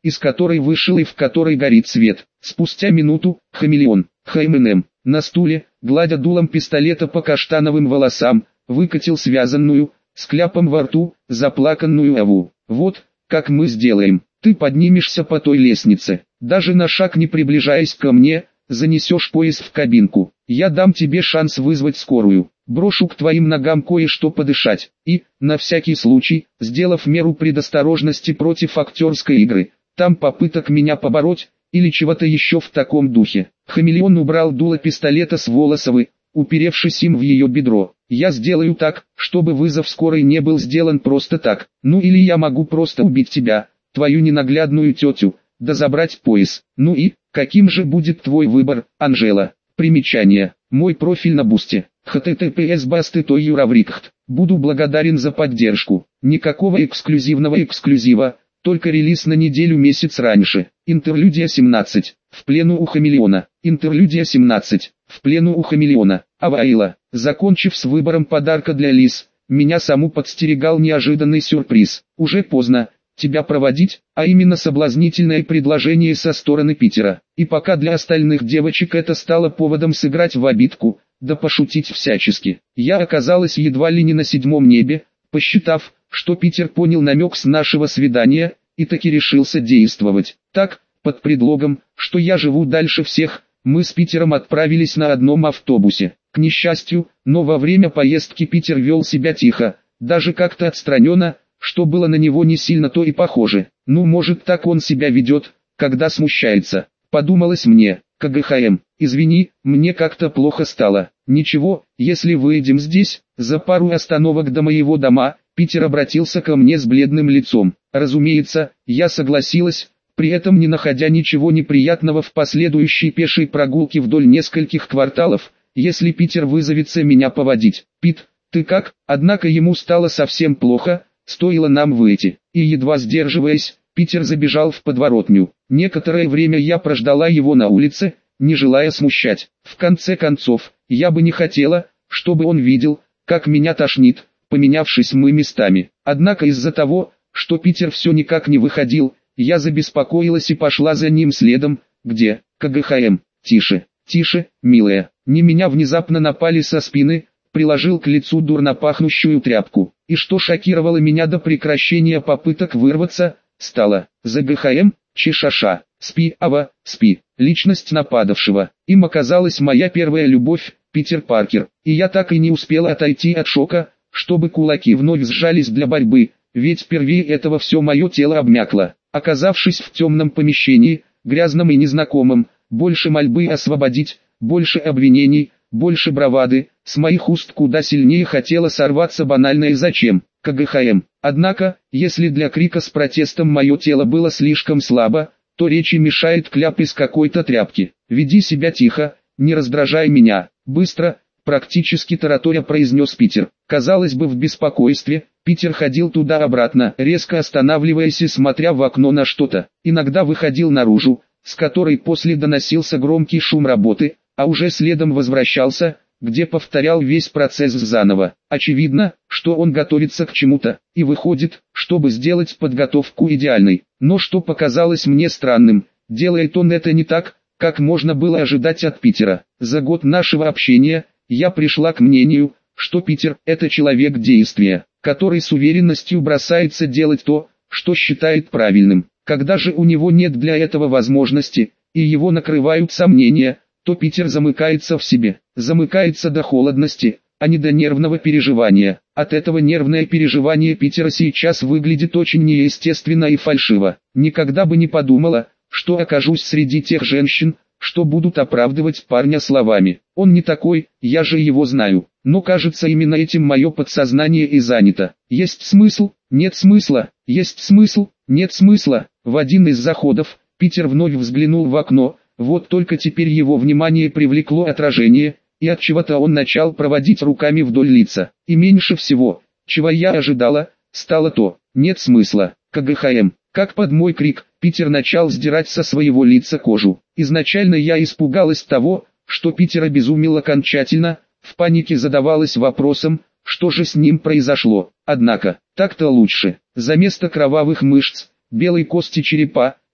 Speaker 1: из которой вышел и в которой горит свет. Спустя минуту, хамелеон, Хэмэнэм, на стуле, гладя дулом пистолета по каштановым волосам, выкатил связанную, с кляпом во рту, заплаканную Аву. «Вот, как мы сделаем. Ты поднимешься по той лестнице, даже на шаг не приближаясь ко мне, занесешь пояс в кабинку. Я дам тебе шанс вызвать скорую, брошу к твоим ногам кое-что подышать, и, на всякий случай, сделав меру предосторожности против актерской игры, там попыток меня побороть, или чего-то еще в таком духе». Хамелеон убрал дуло пистолета с волосовы, уперевшись им в ее бедро. «Я сделаю так, чтобы вызов скорой не был сделан просто так. Ну или я могу просто убить тебя, твою ненаглядную тетю, да забрать пояс. Ну и, каким же будет твой выбор, Анжела?» Примечание. Мой профиль на Бусте. https басты той юраврикхт. Буду благодарен за поддержку. Никакого эксклюзивного эксклюзива, только релиз на неделю-месяц раньше. Интерлюдия семнадцать. В плену у хамелеона. Интерлюдия семнадцать. В плену у хамелеона. Аваила. Закончив с выбором подарка для Лиз, меня саму подстерегал неожиданный сюрприз. Уже поздно тебя проводить, а именно соблазнительное предложение со стороны Питера. И пока для остальных девочек это стало поводом сыграть в обидку, да пошутить всячески, я оказалась едва ли не на седьмом небе, посчитав, что Питер понял намек с нашего свидания, и таки решился действовать. Так, под предлогом, что я живу дальше всех, мы с Питером отправились на одном автобусе. К несчастью, но во время поездки Питер вел себя тихо, даже как-то отстраненно, что было на него не сильно то и похоже. Ну, может, так он себя ведет, когда смущается. Подумалось мне. КГХМ, извини, мне как-то плохо стало. Ничего, если выйдем здесь, за пару остановок до моего дома. Питер обратился ко мне с бледным лицом. Разумеется, я согласилась, при этом не находя ничего неприятного в последующей пешей прогулке вдоль нескольких кварталов, если Питер вызовется меня поводить. «Пит, ты как?» Однако ему стало совсем плохо, стоило нам выйти, и едва сдерживаясь, Питер забежал в подворотню. Некоторое время я прождала его на улице, не желая смущать. В конце концов, я бы не хотела, чтобы он видел, как меня тошнит, поменявшись мы местами. Однако из-за того, что Питер все никак не выходил, я забеспокоилась и пошла за ним следом. «Где?» КГХМ. «Тише, тише, милая». Не меня внезапно напали со спины, приложил к лицу дурно пахнущую тряпку. И что шокировало меня до прекращения попыток вырваться, стало ЗГХМ, Чешаша. «Спи, Ава, спи». Личность нападавшего. Им оказалась моя первая любовь, Питер Паркер. И я так и не успела отойти от шока, чтобы кулаки вновь сжались для борьбы, ведь впервые этого все мое тело обмякло. Оказавшись в темном помещении, грязном и незнакомом, больше мольбы освободить, больше обвинений, больше бравады, с моих уст куда сильнее хотела сорваться банальное «зачем?» КГХМ. Однако, если для крика с протестом мое тело было слишком слабо, то речи мешает кляп из какой-то тряпки. «Веди себя тихо, не раздражай меня, быстро», практически тараторя произнес Питер. Казалось бы, в беспокойстве, Питер ходил туда-обратно, резко останавливаясь и смотря в окно на что-то. Иногда выходил наружу, с которой после доносился громкий шум работы, а уже следом возвращался, где повторял весь процесс заново. Очевидно, что он готовится к чему-то, и выходит, чтобы сделать подготовку идеальной. Но что показалось мне странным, делает он это не так, как можно было ожидать от Питера. За год нашего общения, я пришла к мнению, что Питер – это человек действия, который с уверенностью бросается делать то, что считает правильным. Когда же у него нет для этого возможности, и его накрывают сомнения, то Питер замыкается в себе, замыкается до холодности, а не до нервного переживания. От этого нервное переживание Питера сейчас выглядит очень неестественно и фальшиво. Никогда бы не подумала, что окажусь среди тех женщин, что будут оправдывать парня словами. Он не такой, я же его знаю. Но кажется, именно этим мое подсознание и занято. Есть смысл? Нет смысла. Есть смысл? Нет смысла. В один из заходов, Питер вновь взглянул в окно, вот только теперь его внимание привлекло отражение, и от чего-то он начал проводить руками вдоль лица. И меньше всего, чего я ожидала, стало то: нет смысла. КГХМ. Как под мой крик, Питер начал сдирать со своего лица кожу. Изначально я испугалась того, что Питер обезумел окончательно, в панике задавалась вопросом, что же с ним произошло. Однако, так-то лучше. За место кровавых мышц, белой кости черепа,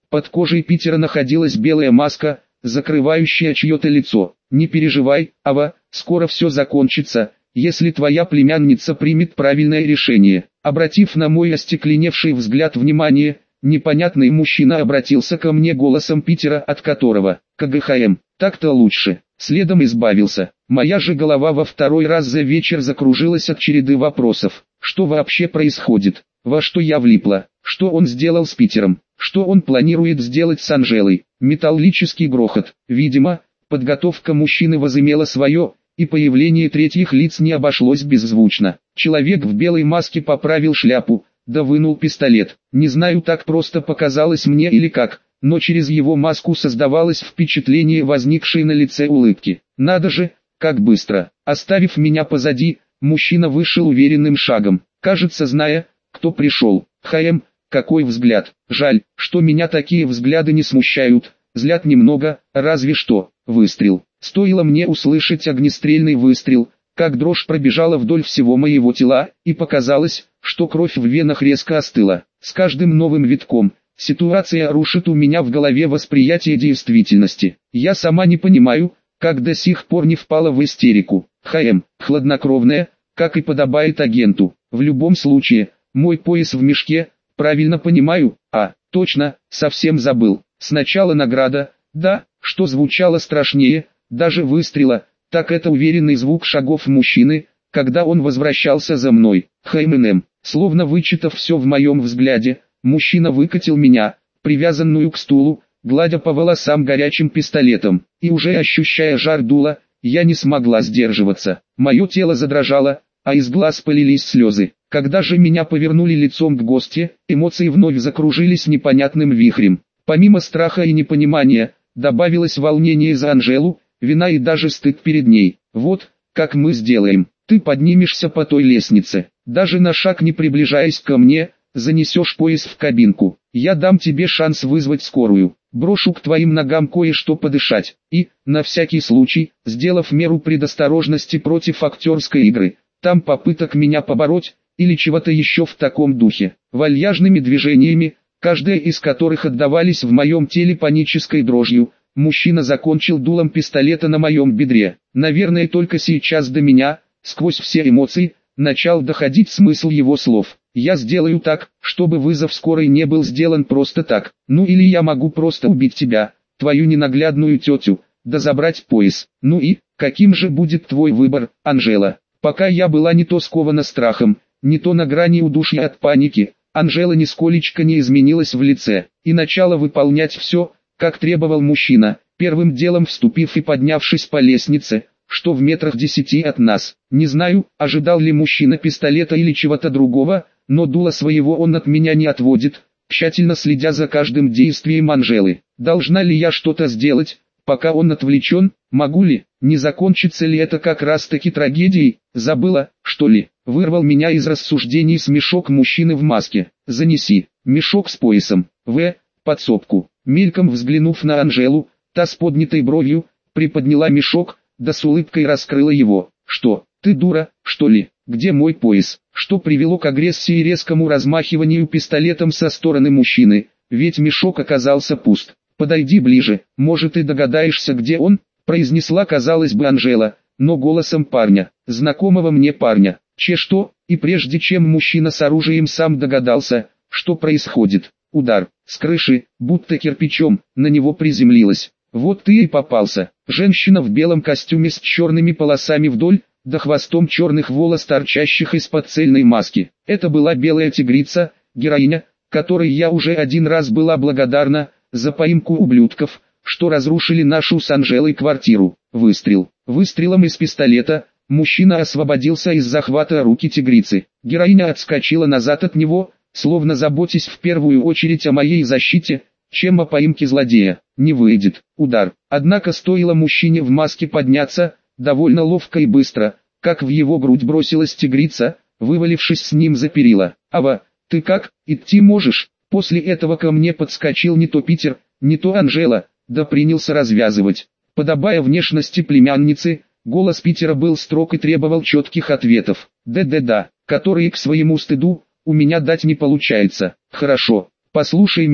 Speaker 1: Под кожей Питера находилась белая маска, закрывающая чье-то лицо. «Не переживай, Ава, скоро все закончится, если твоя племянница примет правильное решение». Обратив на мой остекленевший взгляд внимание, непонятный мужчина обратился ко мне голосом Питера, от которого «КГХМ, так-то лучше». Следом избавился. Моя же голова во второй раз за вечер закружилась от череды вопросов. Что вообще происходит? Во что я влипла? Что он сделал с Питером? Что он планирует сделать с Анжелой? Металлический грохот. Видимо, подготовка мужчины возымела свое, и появление третьих лиц не обошлось беззвучно. Человек в белой маске поправил шляпу, да вынул пистолет. Не знаю, так просто показалось мне или как, но через его маску создавалось впечатление возникшей на лице улыбки. Надо же, как быстро. Оставив меня позади, мужчина вышел уверенным шагом, кажется, зная, кто пришел. ХМ, какой взгляд. Жаль, что меня такие взгляды не смущают, злят немного, разве что. Выстрел. Стоило мне услышать огнестрельный выстрел, как дрожь пробежала вдоль всего моего тела, и показалось, что кровь в венах резко остыла. С каждым новым витком ситуация рушит у меня в голове восприятие действительности. Я сама не понимаю, как до сих пор не впала в истерику. ХМ, хладнокровная, как и подобает агенту. В любом случае, мой пояс в мешке, правильно понимаю? А, точно, совсем забыл. Сначала награда, да, что звучало страшнее, даже выстрела, так это уверенный звук шагов мужчины, когда он возвращался за мной. ХМНМ, словно вычитав все в моем взгляде, мужчина выкатил меня, привязанную к стулу, гладя по волосам горячим пистолетом, и уже ощущая жар дула, я не смогла сдерживаться. Мое тело задрожало, а из глаз полились слезы. Когда же меня повернули лицом к гостье, эмоции вновь закружились непонятным вихрем. Помимо страха и непонимания, добавилось волнение за Анжелу, вина и даже стыд перед ней. Вот, как мы сделаем. Ты поднимешься по той лестнице, даже на шаг не приближаясь ко мне, занесешь пояс в кабинку. Я дам тебе шанс вызвать скорую, брошу к твоим ногам кое-что подышать, и, на всякий случай, сделав меру предосторожности против актерской игры, там попыток меня побороть, или чего-то еще в таком духе. Вальяжными движениями, каждая из которых отдавались в моем теле панической дрожью, мужчина закончил дулом пистолета на моем бедре. Наверное, только сейчас до меня, сквозь все эмоции, начал доходить смысл его слов. Я сделаю так, чтобы вызов скорой не был сделан просто так. Ну или я могу просто убить тебя, твою ненаглядную тетю, да забрать пояс. Ну и, каким же будет твой выбор, Анжела? Пока я была не то скована страхом, не то на грани удушья от паники, Анжела нисколечко не изменилась в лице, и начала выполнять все, как требовал мужчина, первым делом вступив и поднявшись по лестнице, что в метрах десяти от нас. Не знаю, ожидал ли мужчина пистолета или чего-то другого, но дуло своего он от меня не отводит, тщательно следя за каждым действием Анжелы. Должна ли я что-то сделать, пока он отвлечен? Могу ли? Не закончится ли это как раз таки трагедией? Забыла, что ли? Вырвал меня из рассуждений смешок мужчины в маске. Занеси мешок с поясом в подсобку. Мельком взглянув на Анжелу, та с поднятой бровью приподняла мешок, да с улыбкой раскрыла его. Что, ты дура, что ли? Где мой пояс? Что привело к агрессии и резкому размахиванию пистолетом со стороны мужчины? Ведь мешок оказался пуст. Подойди ближе, может и догадаешься, где он? Произнесла, казалось бы, Анжела, но голосом парня, знакомого мне парня. Че что? И прежде чем мужчина с оружием сам догадался, что происходит, удар с крыши, будто кирпичом, на него приземлилась. Вот ты и попался. Женщина в белом костюме с черными полосами вдоль, да хвостом черных волос, торчащих из-под цельной маски. Это была белая тигрица, героиня, которой я уже один раз была благодарна за поимку ублюдков, что разрушили нашу с Анжелой квартиру. Выстрел. Выстрелом из пистолета мужчина освободился из захвата руки тигрицы. Героиня отскочила назад от него, словно заботясь в первую очередь о моей защите, чем о поимке злодея. Не выйдет. Удар. Однако стоило мужчине в маске подняться, довольно ловко и быстро, как в его грудь бросилась тигрица, вывалившись с ним за перила. «Ава, ты как, идти можешь?» После этого ко мне подскочил не то Питер, не то Анжела, да принялся развязывать. Подобая внешности племянницы, голос Питера был строг и требовал четких ответов. «Да-да-да», которые, к своему стыду, у меня дать не получается. «Хорошо, послушай меня,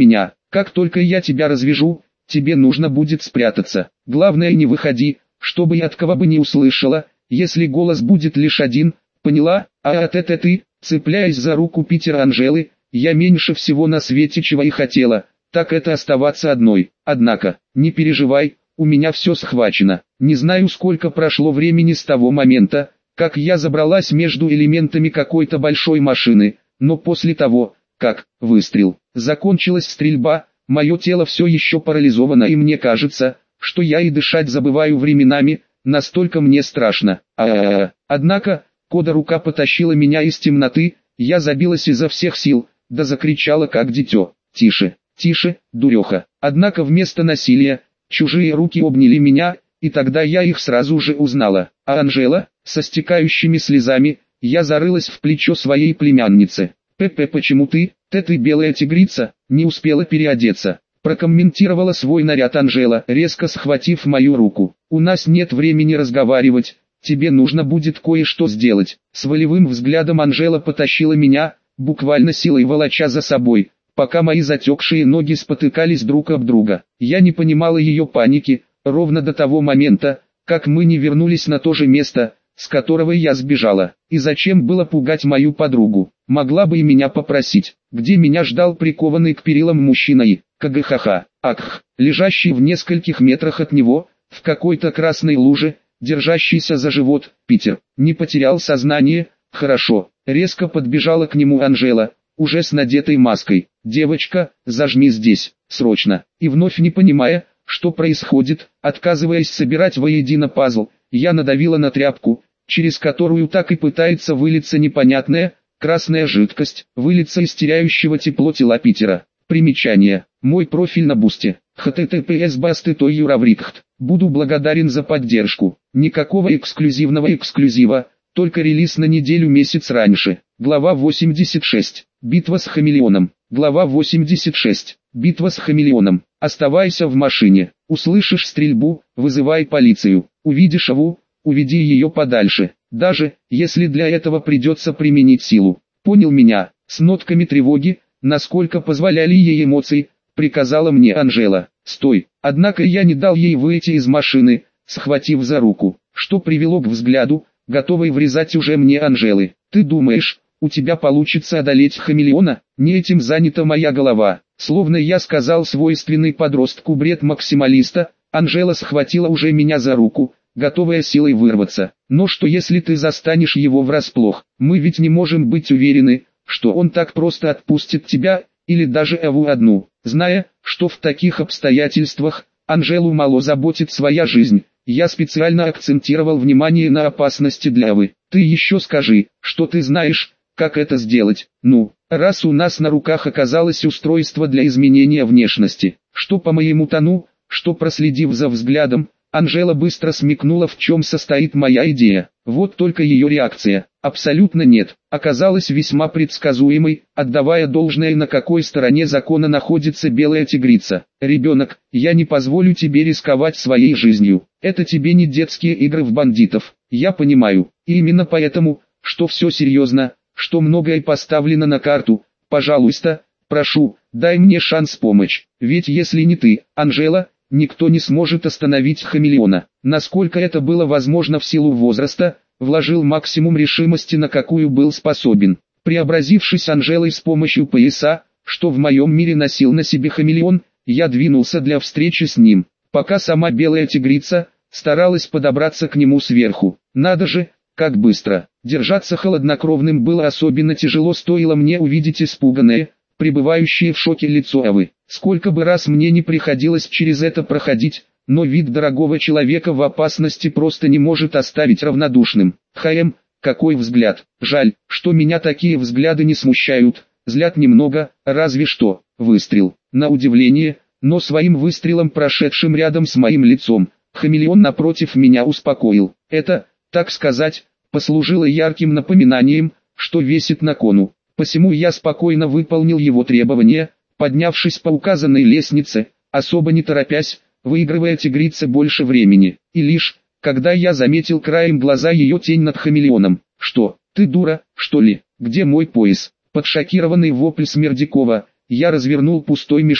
Speaker 1: Как только я тебя развяжу, тебе нужно будет спрятаться. Главное, не выходи, чтобы я от кого бы не услышала, если голос будет лишь один, поняла? А от это ты, цепляясь за руку Питера Анжелы, я меньше всего на свете чего и хотела, так это оставаться одной. Однако, не переживай, у меня все схвачено. Не знаю, сколько прошло времени с того момента, как я забралась между элементами какой-то большой машины, но после того, как выстрел, закончилась стрельба, мое тело все еще парализовано и мне кажется, что я и дышать забываю временами, настолько мне страшно. А-а-а. Однако, кода рука потащила меня из темноты, я забилась изо всех сил, да закричала как дитё: «Тише, тише, дуреха!» Однако вместо насилия, чужие руки обняли меня, и тогда я их сразу же узнала. А Анжела, со стекающими слезами, я зарылась в плечо своей племянницы. «П-п, почему ты, ты ты белая тигрица, не успела переодеться?» Прокомментировала свой наряд Анжела, резко схватив мою руку. «У нас нет времени разговаривать, тебе нужно будет кое-что сделать». С волевым взглядом Анжела потащила меня, буквально силой волоча за собой, пока мои затекшие ноги спотыкались друг об друга. Я не понимала ее паники, ровно до того момента, как мы не вернулись на то же место, с которого я сбежала. И зачем было пугать мою подругу? Могла бы и меня попросить, где меня ждал прикованный к перилам мужчина и, кгхх, акх, лежащий в нескольких метрах от него, в какой-то красной луже, держащийся за живот. Питер не потерял сознание, хорошо. Резко подбежала к нему Анжела, уже с надетой маской. «Девочка, зажми здесь, срочно!» И вновь не понимая, что происходит, отказываясь собирать воедино пазл, я надавила на тряпку, через которую так и пытается вылиться непонятная, красная жидкость, вылиться из теряющего тепло тела Питера. Примечание. Мой профиль на Бусте. https басты той юраврикхт. Буду благодарен за поддержку. Никакого эксклюзивного эксклюзива, только релиз на неделю-месяц раньше. Глава восемьдесят шесть. Битва с хамелеоном. Глава восемьдесят шесть. Битва с хамелеоном. Оставайся в машине. Услышишь стрельбу, вызывай полицию. Увидишь Аву, уведи ее подальше. Даже, если для этого придется применить силу. Понял меня? С нотками тревоги, насколько позволяли ей эмоции, приказала мне Анжела. Стой. Однако я не дал ей выйти из машины, схватив за руку, что привело к взгляду, готовой врезать уже мне Анжелы. Ты думаешь, у тебя получится одолеть хамелеона? Не этим занята моя голова. Словно я сказал свойственный подростку бред максималиста, Анжела схватила уже меня за руку, готовая силой вырваться. Но что если ты застанешь его врасплох? Мы ведь не можем быть уверены, что он так просто отпустит тебя, или даже Эву одну. Зная, что в таких обстоятельствах Анжелу мало заботит своя жизнь, я специально акцентировал внимание на опасности для Эвы. Ты еще скажи, что ты знаешь, как это сделать. Ну, раз у нас на руках оказалось устройство для изменения внешности, что по моему тону, что проследив за взглядом, Анжела быстро смекнула, в чем состоит моя идея. Вот только ее реакция, абсолютно нет, оказалась весьма предсказуемой, отдавая должное, на какой стороне закона находится белая тигрица. «Ребенок, я не позволю тебе рисковать своей жизнью. Это тебе не детские игры в бандитов. Я понимаю, и именно поэтому, что все серьезно, что многое поставлено на карту. Пожалуйста, прошу, дай мне шанс помочь. Ведь если не ты, Анжела, никто не сможет остановить хамелеона». Насколько это было возможно в силу возраста, вложил максимум решимости, на какую был способен. Преобразившись Анжелой с помощью пояса, что в моем мире носил на себе хамелеон, я двинулся для встречи с ним, пока сама белая тигрица старалась подобраться к нему сверху. Надо же, как быстро. Держаться холоднокровным было особенно тяжело, стоило мне увидеть испуганное, пребывающее в шоке лицо Авы. Сколько бы раз мне не приходилось через это проходить, но вид дорогого человека в опасности просто не может оставить равнодушным. Хаем, какой взгляд. Жаль, что меня такие взгляды не смущают, злят немного, разве что. Выстрел. На удивление, но своим выстрелом, прошедшим рядом с моим лицом, хамелеон напротив меня успокоил. Это, так сказать, послужило ярким напоминанием, что весит на кону. Посему я спокойно выполнил его требования, поднявшись по указанной лестнице, особо не торопясь, выигрывая тигрице больше времени. И лишь, когда я заметил краем глаза ее тень над хамелеоном. «Что, ты дура, что ли? Где мой пояс?» Под шокированный вопль Смердякова, я развернул пустой мешок,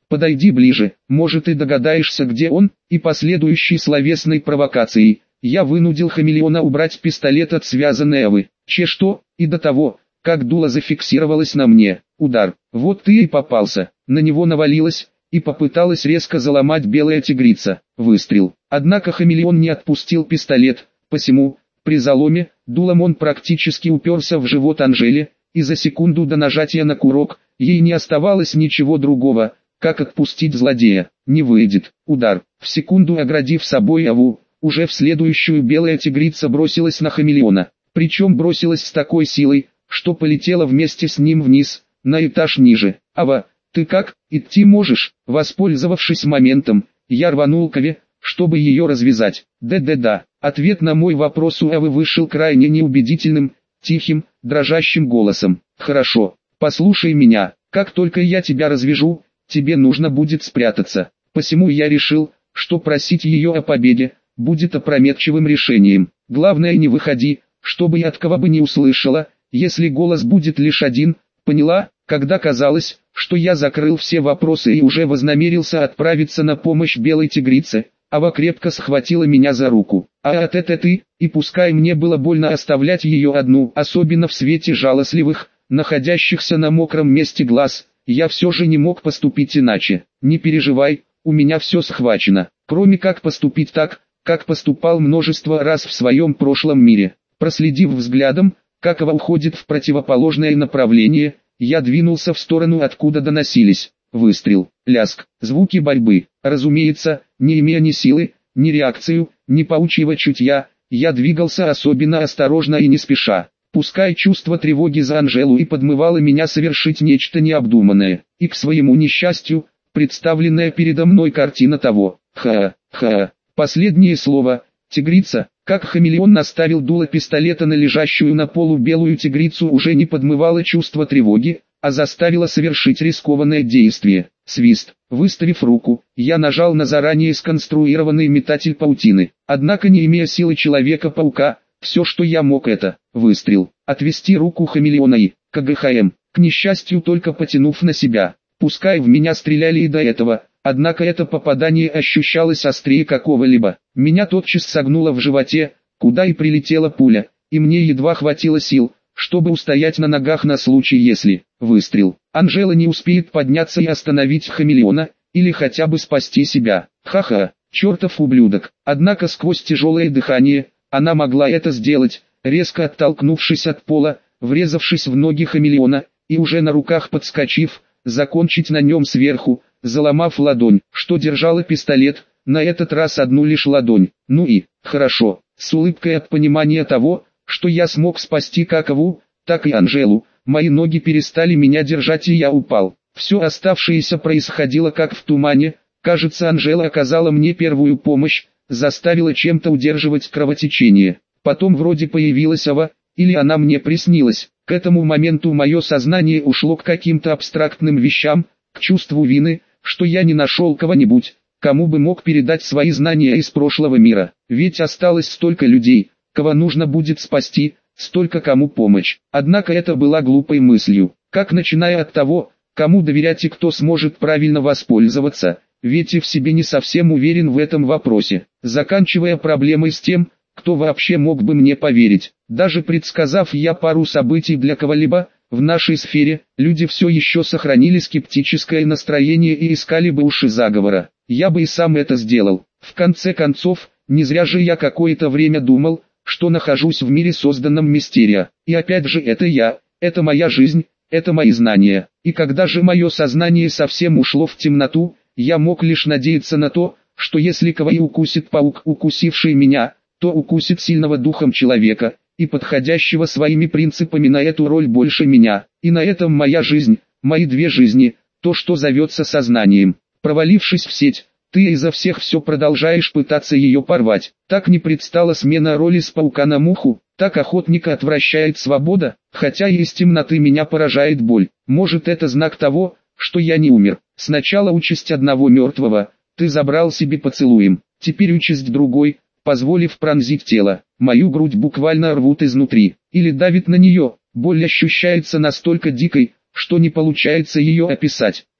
Speaker 1: Подойди ближе, может и догадаешься, где он, и последующей словесной провокацией. Я вынудил хамелеона убрать пистолет от связанной Авы. Че что, и до того, как дуло зафиксировалось на мне. Удар. Вот ты и попался. На него навалилась и попыталась резко заломать белая тигрица. Выстрел. Однако хамелеон не отпустил пистолет, посему, при заломе, дулом он практически уперся в живот Анжеле, и за секунду до нажатия на курок, ей не оставалось ничего другого, как отпустить злодея. Не выйдет. Удар. В секунду оградив собой Аву, уже в следующую белая тигрица бросилась на хамелеона. Причем бросилась с такой силой, что полетела вместе с ним вниз, на этаж ниже. «Ава, ты как, идти можешь?» Воспользовавшись моментом, я рванул к Аве, чтобы ее развязать. «Да-да-да». Ответ на мой вопрос у Авы вышел крайне неубедительным, тихим, дрожащим голосом. «Хорошо, послушай меня, как только я тебя развяжу, тебе нужно будет спрятаться». Посему я решил, что просить ее о победе будет опрометчивым решением. Главное, не выходи, чтобы я от кого бы не услышала, если голос будет лишь один, поняла? Когда казалось, что я закрыл все вопросы и уже вознамерился отправиться на помощь белой тигрице, Ава крепко схватила меня за руку. А от это ты, и пускай мне было больно оставлять ее одну, особенно в свете жалостливых, находящихся на мокром месте глаз, я все же не мог поступить иначе. Не переживай, у меня все схвачено, кроме как поступить так, как поступал множество раз в своем прошлом мире. Проследив взглядом, как Ава уходит в противоположное направление, я двинулся в сторону, откуда доносились выстрел, лязг, звуки борьбы. Разумеется, не имея ни силы, ни реакцию, ни паучьего чутья, я двигался особенно осторожно и не спеша. Пускай чувство тревоги за Анжелу и подмывало меня совершить нечто необдуманное, и к своему несчастью, представленная передо мной картина того, ха-ха. Последнее слово, тигрица, как хамелеон наставил дуло пистолета на лежащую на полу белую тигрицу, уже не подмывало чувство тревоги, а заставило совершить рискованное действие. Свист. Выставив руку, я нажал на заранее сконструированный метатель паутины. Однако, не имея силы Человека-паука, все, что я мог, это выстрел. Отвести руку хамелеона и КГХМ, к несчастью, только потянув на себя. Пускай в меня стреляли и до этого, однако это попадание ощущалось острее какого-либо. Меня тотчас согнуло в животе, куда и прилетела пуля, и мне едва хватило сил, чтобы устоять на ногах на случай, если выстрел. Анжела не успеет подняться и остановить хамелеона, или хотя бы спасти себя. Ха-ха, чертов ублюдок. Однако сквозь тяжелое дыхание, она могла это сделать, резко оттолкнувшись от пола, врезавшись в ноги хамелеона, и уже на руках подскочив, закончить на нем сверху, заломав ладонь, что держала пистолет, на этот раз одну лишь ладонь. Ну и, хорошо, с улыбкой от понимания того, что я смог спасти как Аву, так и Анжелу, мои ноги перестали меня держать и я упал. Все оставшееся происходило как в тумане, кажется, Анжела оказала мне первую помощь, заставила чем-то удерживать кровотечение. Потом вроде появилась Ава, или она мне приснилась. К этому моменту мое сознание ушло к каким-то абстрактным вещам, к чувству вины, что я не нашел кого-нибудь, кому бы мог передать свои знания из прошлого мира. Ведь осталось столько людей, кого нужно будет спасти, столько кому помочь. Однако это была глупой мыслью, как начиная от того, кому доверять и кто сможет правильно воспользоваться, ведь и в себе не совсем уверен в этом вопросе, заканчивая проблемой с тем, кто вообще мог бы мне поверить. Даже предсказав я пару событий для кого-либо, в нашей сфере, люди все еще сохранили скептическое настроение и искали бы уши заговора. Я бы и сам это сделал. В конце концов, не зря же я какое-то время думал, что нахожусь в мире, созданном мистерия. И опять же, это я, это моя жизнь, это мои знания. И когда же мое сознание совсем ушло в темноту, я мог лишь надеяться на то, что если кого и укусит паук, укусивший меня, то укусит сильного духом человека, и подходящего своими принципами на эту роль больше меня. И на этом моя жизнь, мои две жизни, то, что зовется сознанием. Провалившись в сеть, ты изо всех все продолжаешь пытаться ее порвать. Так не предстала смена роли с паука на муху, так охотника отвращает свобода, хотя и из темноты меня поражает боль. Может, это знак того, что я не умер. Сначала участь одного мертвого, ты забрал себе поцелуем, теперь участь другой, позволив пронзить тело. Мою грудь буквально рвут изнутри, или давит на нее, боль ощущается настолько дикой, что не получается ее описать.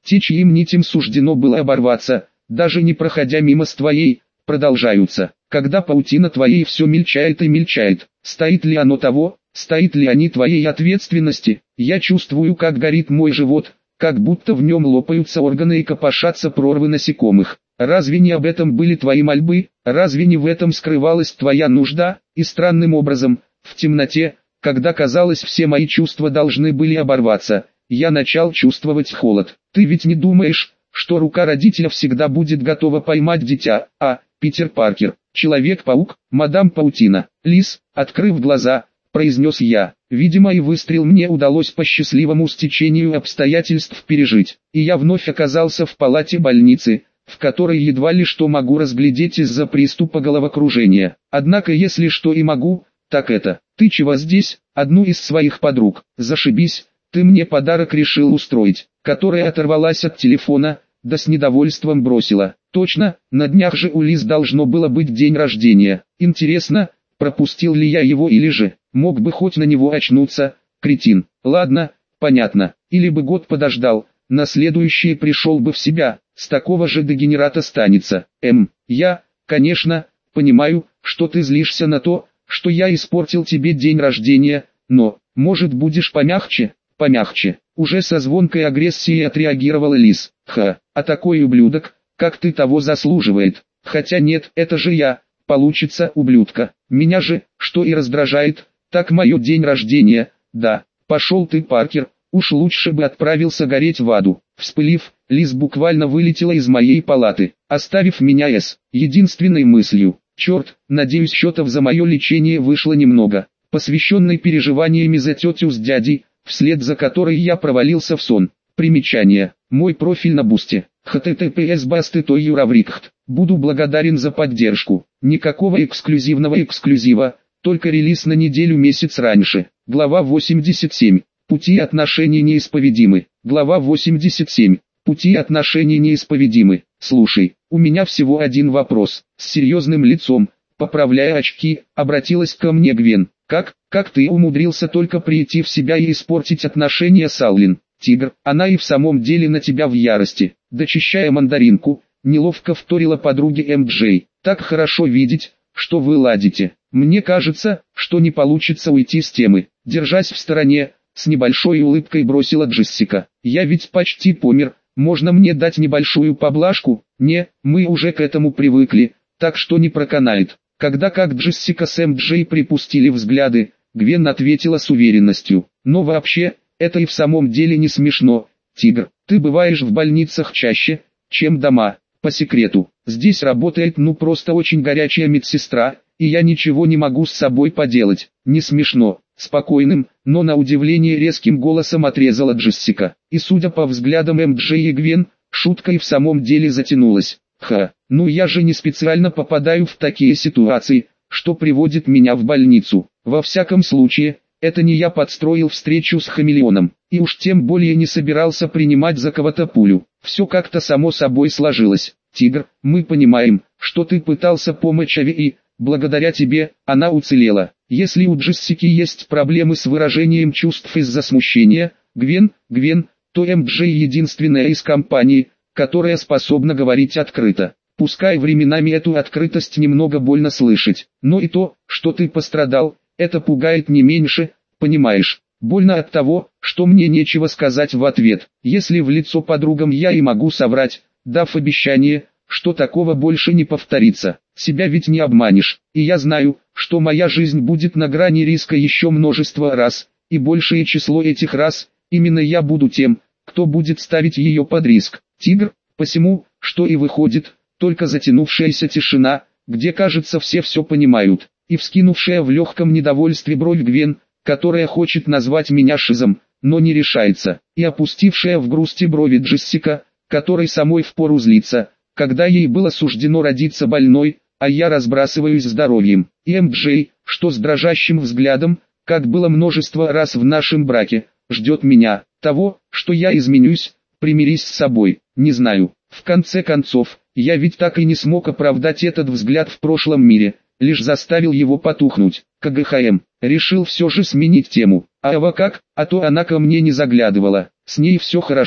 Speaker 1: те, чьим нитям суждено было оборваться, даже не проходя мимо с твоей, продолжаются. Когда паутина твоей все мельчает и мельчает, стоит ли оно того, стоит ли они твоей ответственности? Я чувствую, как горит мой живот, как будто в нем лопаются органы и копошатся прорвы насекомых. Разве не об этом были твои мольбы? Разве не в этом скрывалась твоя нужда? И странным образом, в темноте, когда казалось все мои чувства должны были оборваться, я начал чувствовать холод. Ты ведь не думаешь, что рука родителя всегда будет готова поймать дитя, а, Питер Паркер, Человек-паук, мадам Паутина, Лис, открыв глаза, произнес я. Видимо, и выстрел мне удалось по счастливому стечению обстоятельств пережить, и я вновь оказался в палате больницы, в которой едва ли что могу разглядеть из-за приступа головокружения. Однако если что и могу, так это, ты чего здесь, одну из своих подруг, зашибись, ты мне подарок решил устроить, которая оторвалась от телефона, да с недовольством бросила. Точно, на днях же у Лиз должно было быть день рождения. Интересно, пропустил ли я его или же, мог бы хоть на него очнуться, кретин. Ладно, понятно, или бы год подождал, на следующий пришел бы в себя, с такого же дегенерата станется. Эм, я, конечно, понимаю, что ты злишься на то, что я испортил тебе день рождения, но, может, будешь помягче? Помягче. Уже со звонкой агрессией отреагировала Лиз. Ха, а такой ублюдок, как ты того заслуживает. Хотя нет, это же я, получится ублюдка. Меня же, что и раздражает, так мое день рождения, да. Пошел ты, Паркер, уж лучше бы отправился гореть в аду. Вспылив, Лиз буквально вылетела из моей палаты, оставив меня с единственной мыслью. Черт, надеюсь, счетов за мое лечение вышло немного, посвященный переживаниями за тетю с дядей, вслед за которой я провалился в сон. Примечание. Мой профиль на Бусте. эйч ти ти пи эс басты той юраврикхт. Буду благодарен за поддержку. Никакого эксклюзивного эксклюзива, только релиз на неделю-месяц раньше. Глава восемьдесят семь. Пути отношений неисповедимы. Глава восемьдесят семь. Пути отношений неисповедимы. Слушай, у меня всего один вопрос. С серьезным лицом, поправляя очки, обратилась ко мне Гвен. Как, как ты умудрился только прийти в себя и испортить отношения с Аллен? Тигр, она и в самом деле на тебя в ярости. Дочищая мандаринку, неловко вторила подруге эм джей. Так хорошо видеть, что вы ладите. Мне кажется, что не получится уйти с темы. Держась в стороне, с небольшой улыбкой бросила Джессика. Я ведь почти помер, можно мне дать небольшую поблажку? Не, мы уже к этому привыкли, так что не проканает. Когда как Джессика с эм джей припустили взгляды, Гвен ответила с уверенностью. Но вообще, это и в самом деле не смешно. Тигр, ты бываешь в больницах чаще, чем дома. По секрету, здесь работает ну просто очень горячая медсестра, и я ничего не могу с собой поделать. Не смешно. Спокойным, но на удивление резким голосом отрезала Джессика. И судя по взглядам эм джей и Гвен, шутка и в самом деле затянулась. Ха, ну я же не специально попадаю в такие ситуации, что приводит меня в больницу. Во всяком случае, это не я подстроил встречу с хамелеоном, и уж тем более не собирался принимать за кого-то пулю. Все как-то само собой сложилось. Тигр, мы понимаем, что ты пытался помочь Ави и, благодаря тебе, она уцелела. Если у Джессики есть проблемы с выражением чувств из-за смущения, Гвен, Гвен, то эм джей единственная из компании, которая способна говорить открыто. Пускай временами эту открытость немного больно слышать, но и то, что ты пострадал, это пугает не меньше, понимаешь. Больно от того, что мне нечего сказать в ответ. Если в лицо подругам я и могу соврать, дав обещание, что такого больше не повторится. Себя ведь не обманешь, и я знаю, что моя жизнь будет на грани риска еще множество раз, и большее число этих раз, именно я буду тем, кто будет ставить ее под риск. Тигр, посему, что и выходит, только затянувшаяся тишина, где кажется все все понимают, и вскинувшая в легком недовольстве бровь Гвен, которая хочет назвать меня шизом, но не решается, и опустившая в грусти брови Джессика, которой самой впору злиться, когда ей было суждено родиться больной, а я разбрасываюсь здоровьем, и эм джей, что с дрожащим взглядом, как было множество раз в нашем браке, ждет меня, того, что я изменюсь, примирись с собой, не знаю. В конце концов, я ведь так и не смог оправдать этот взгляд в прошлом мире, лишь заставил его потухнуть. ка гэ ха эм, решил все же сменить тему. А Ава как, а то она ко мне не заглядывала. С ней все хорошо,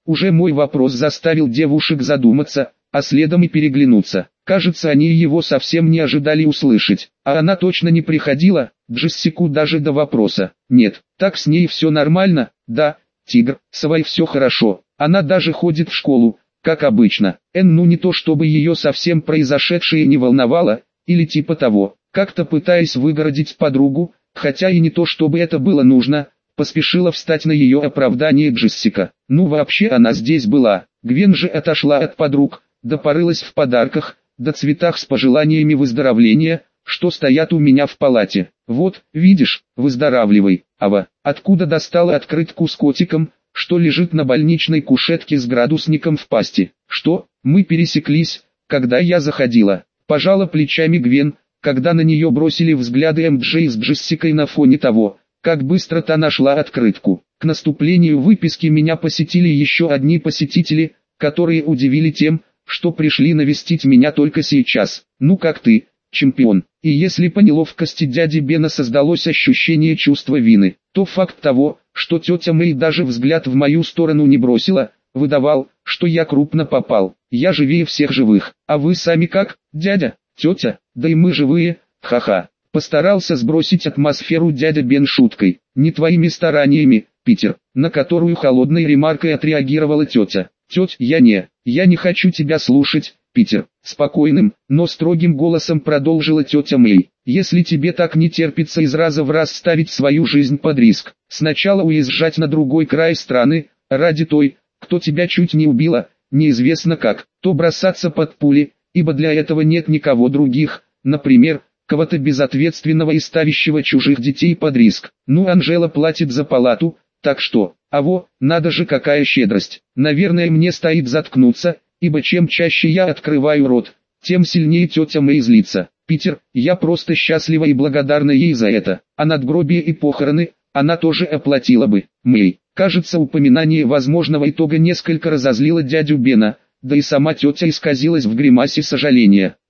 Speaker 1: Уже мой вопрос заставил девушек задуматься, а следом и переглянуться. Кажется, они его совсем не ожидали услышать. А она точно не приходила, Джессику даже до вопроса. Нет, так с ней все нормально, да, тигр, свай все хорошо. Она даже ходит в школу, как обычно. Эн, ну не то чтобы ее совсем произошедшее не волновало, или типа того. Как-то пытаясь выгородить подругу, хотя и не то чтобы это было нужно, поспешила встать на ее оправдание Джессика. Ну вообще она здесь была. Гвен же отошла от подруг, да порылась в подарках, да цветах с пожеланиями выздоровления, что стоят у меня в палате. Вот, видишь, выздоравливай. Ава, откуда достала открытку с котиком, что лежит на больничной кушетке с градусником в пасти? Что, мы пересеклись, когда я заходила? Пожала плечами Гвен, когда на нее бросили взгляды эм джей с Джессикой на фоне того, как быстро та нашла открытку. К наступлению выписки меня посетили еще одни посетители, которые удивили тем, что пришли навестить меня только сейчас. Ну как ты, чемпион? И если по неловкости дяди Бена создалось ощущение чувства вины, то факт того, что тетя Мэй даже взгляд в мою сторону не бросила, выдавал, что я крупно попал. Я живее всех живых. А вы сами как, дядя, тетя? Да и мы живые, ха-ха. Постарался сбросить атмосферу дядя Бен шуткой. Не твоими стараниями, Питер, на которую холодной ремаркой отреагировала тетя. Тетя, я не, я не хочу тебя слушать, Питер. Спокойным, но строгим голосом продолжила тетя Мэй. Если тебе так не терпится из раза в раз ставить свою жизнь под риск, сначала уезжать на другой край страны, ради той, кто тебя чуть не убила, неизвестно как, то бросаться под пули, ибо для этого нет никого других, например, кого-то безответственного и ставящего чужих детей под риск. Ну, Анжела платит за палату, так что, аво, надо же какая щедрость. Наверное, мне стоит заткнуться, ибо чем чаще я открываю рот, тем сильнее тетя Мэй злится. Питер, я просто счастлива и благодарна ей за это. А надгробие и похороны, она тоже оплатила бы. Мэй, кажется, упоминание возможного итога несколько разозлило дядю Бена, да и сама тетя исказилась в гримасе сожаления.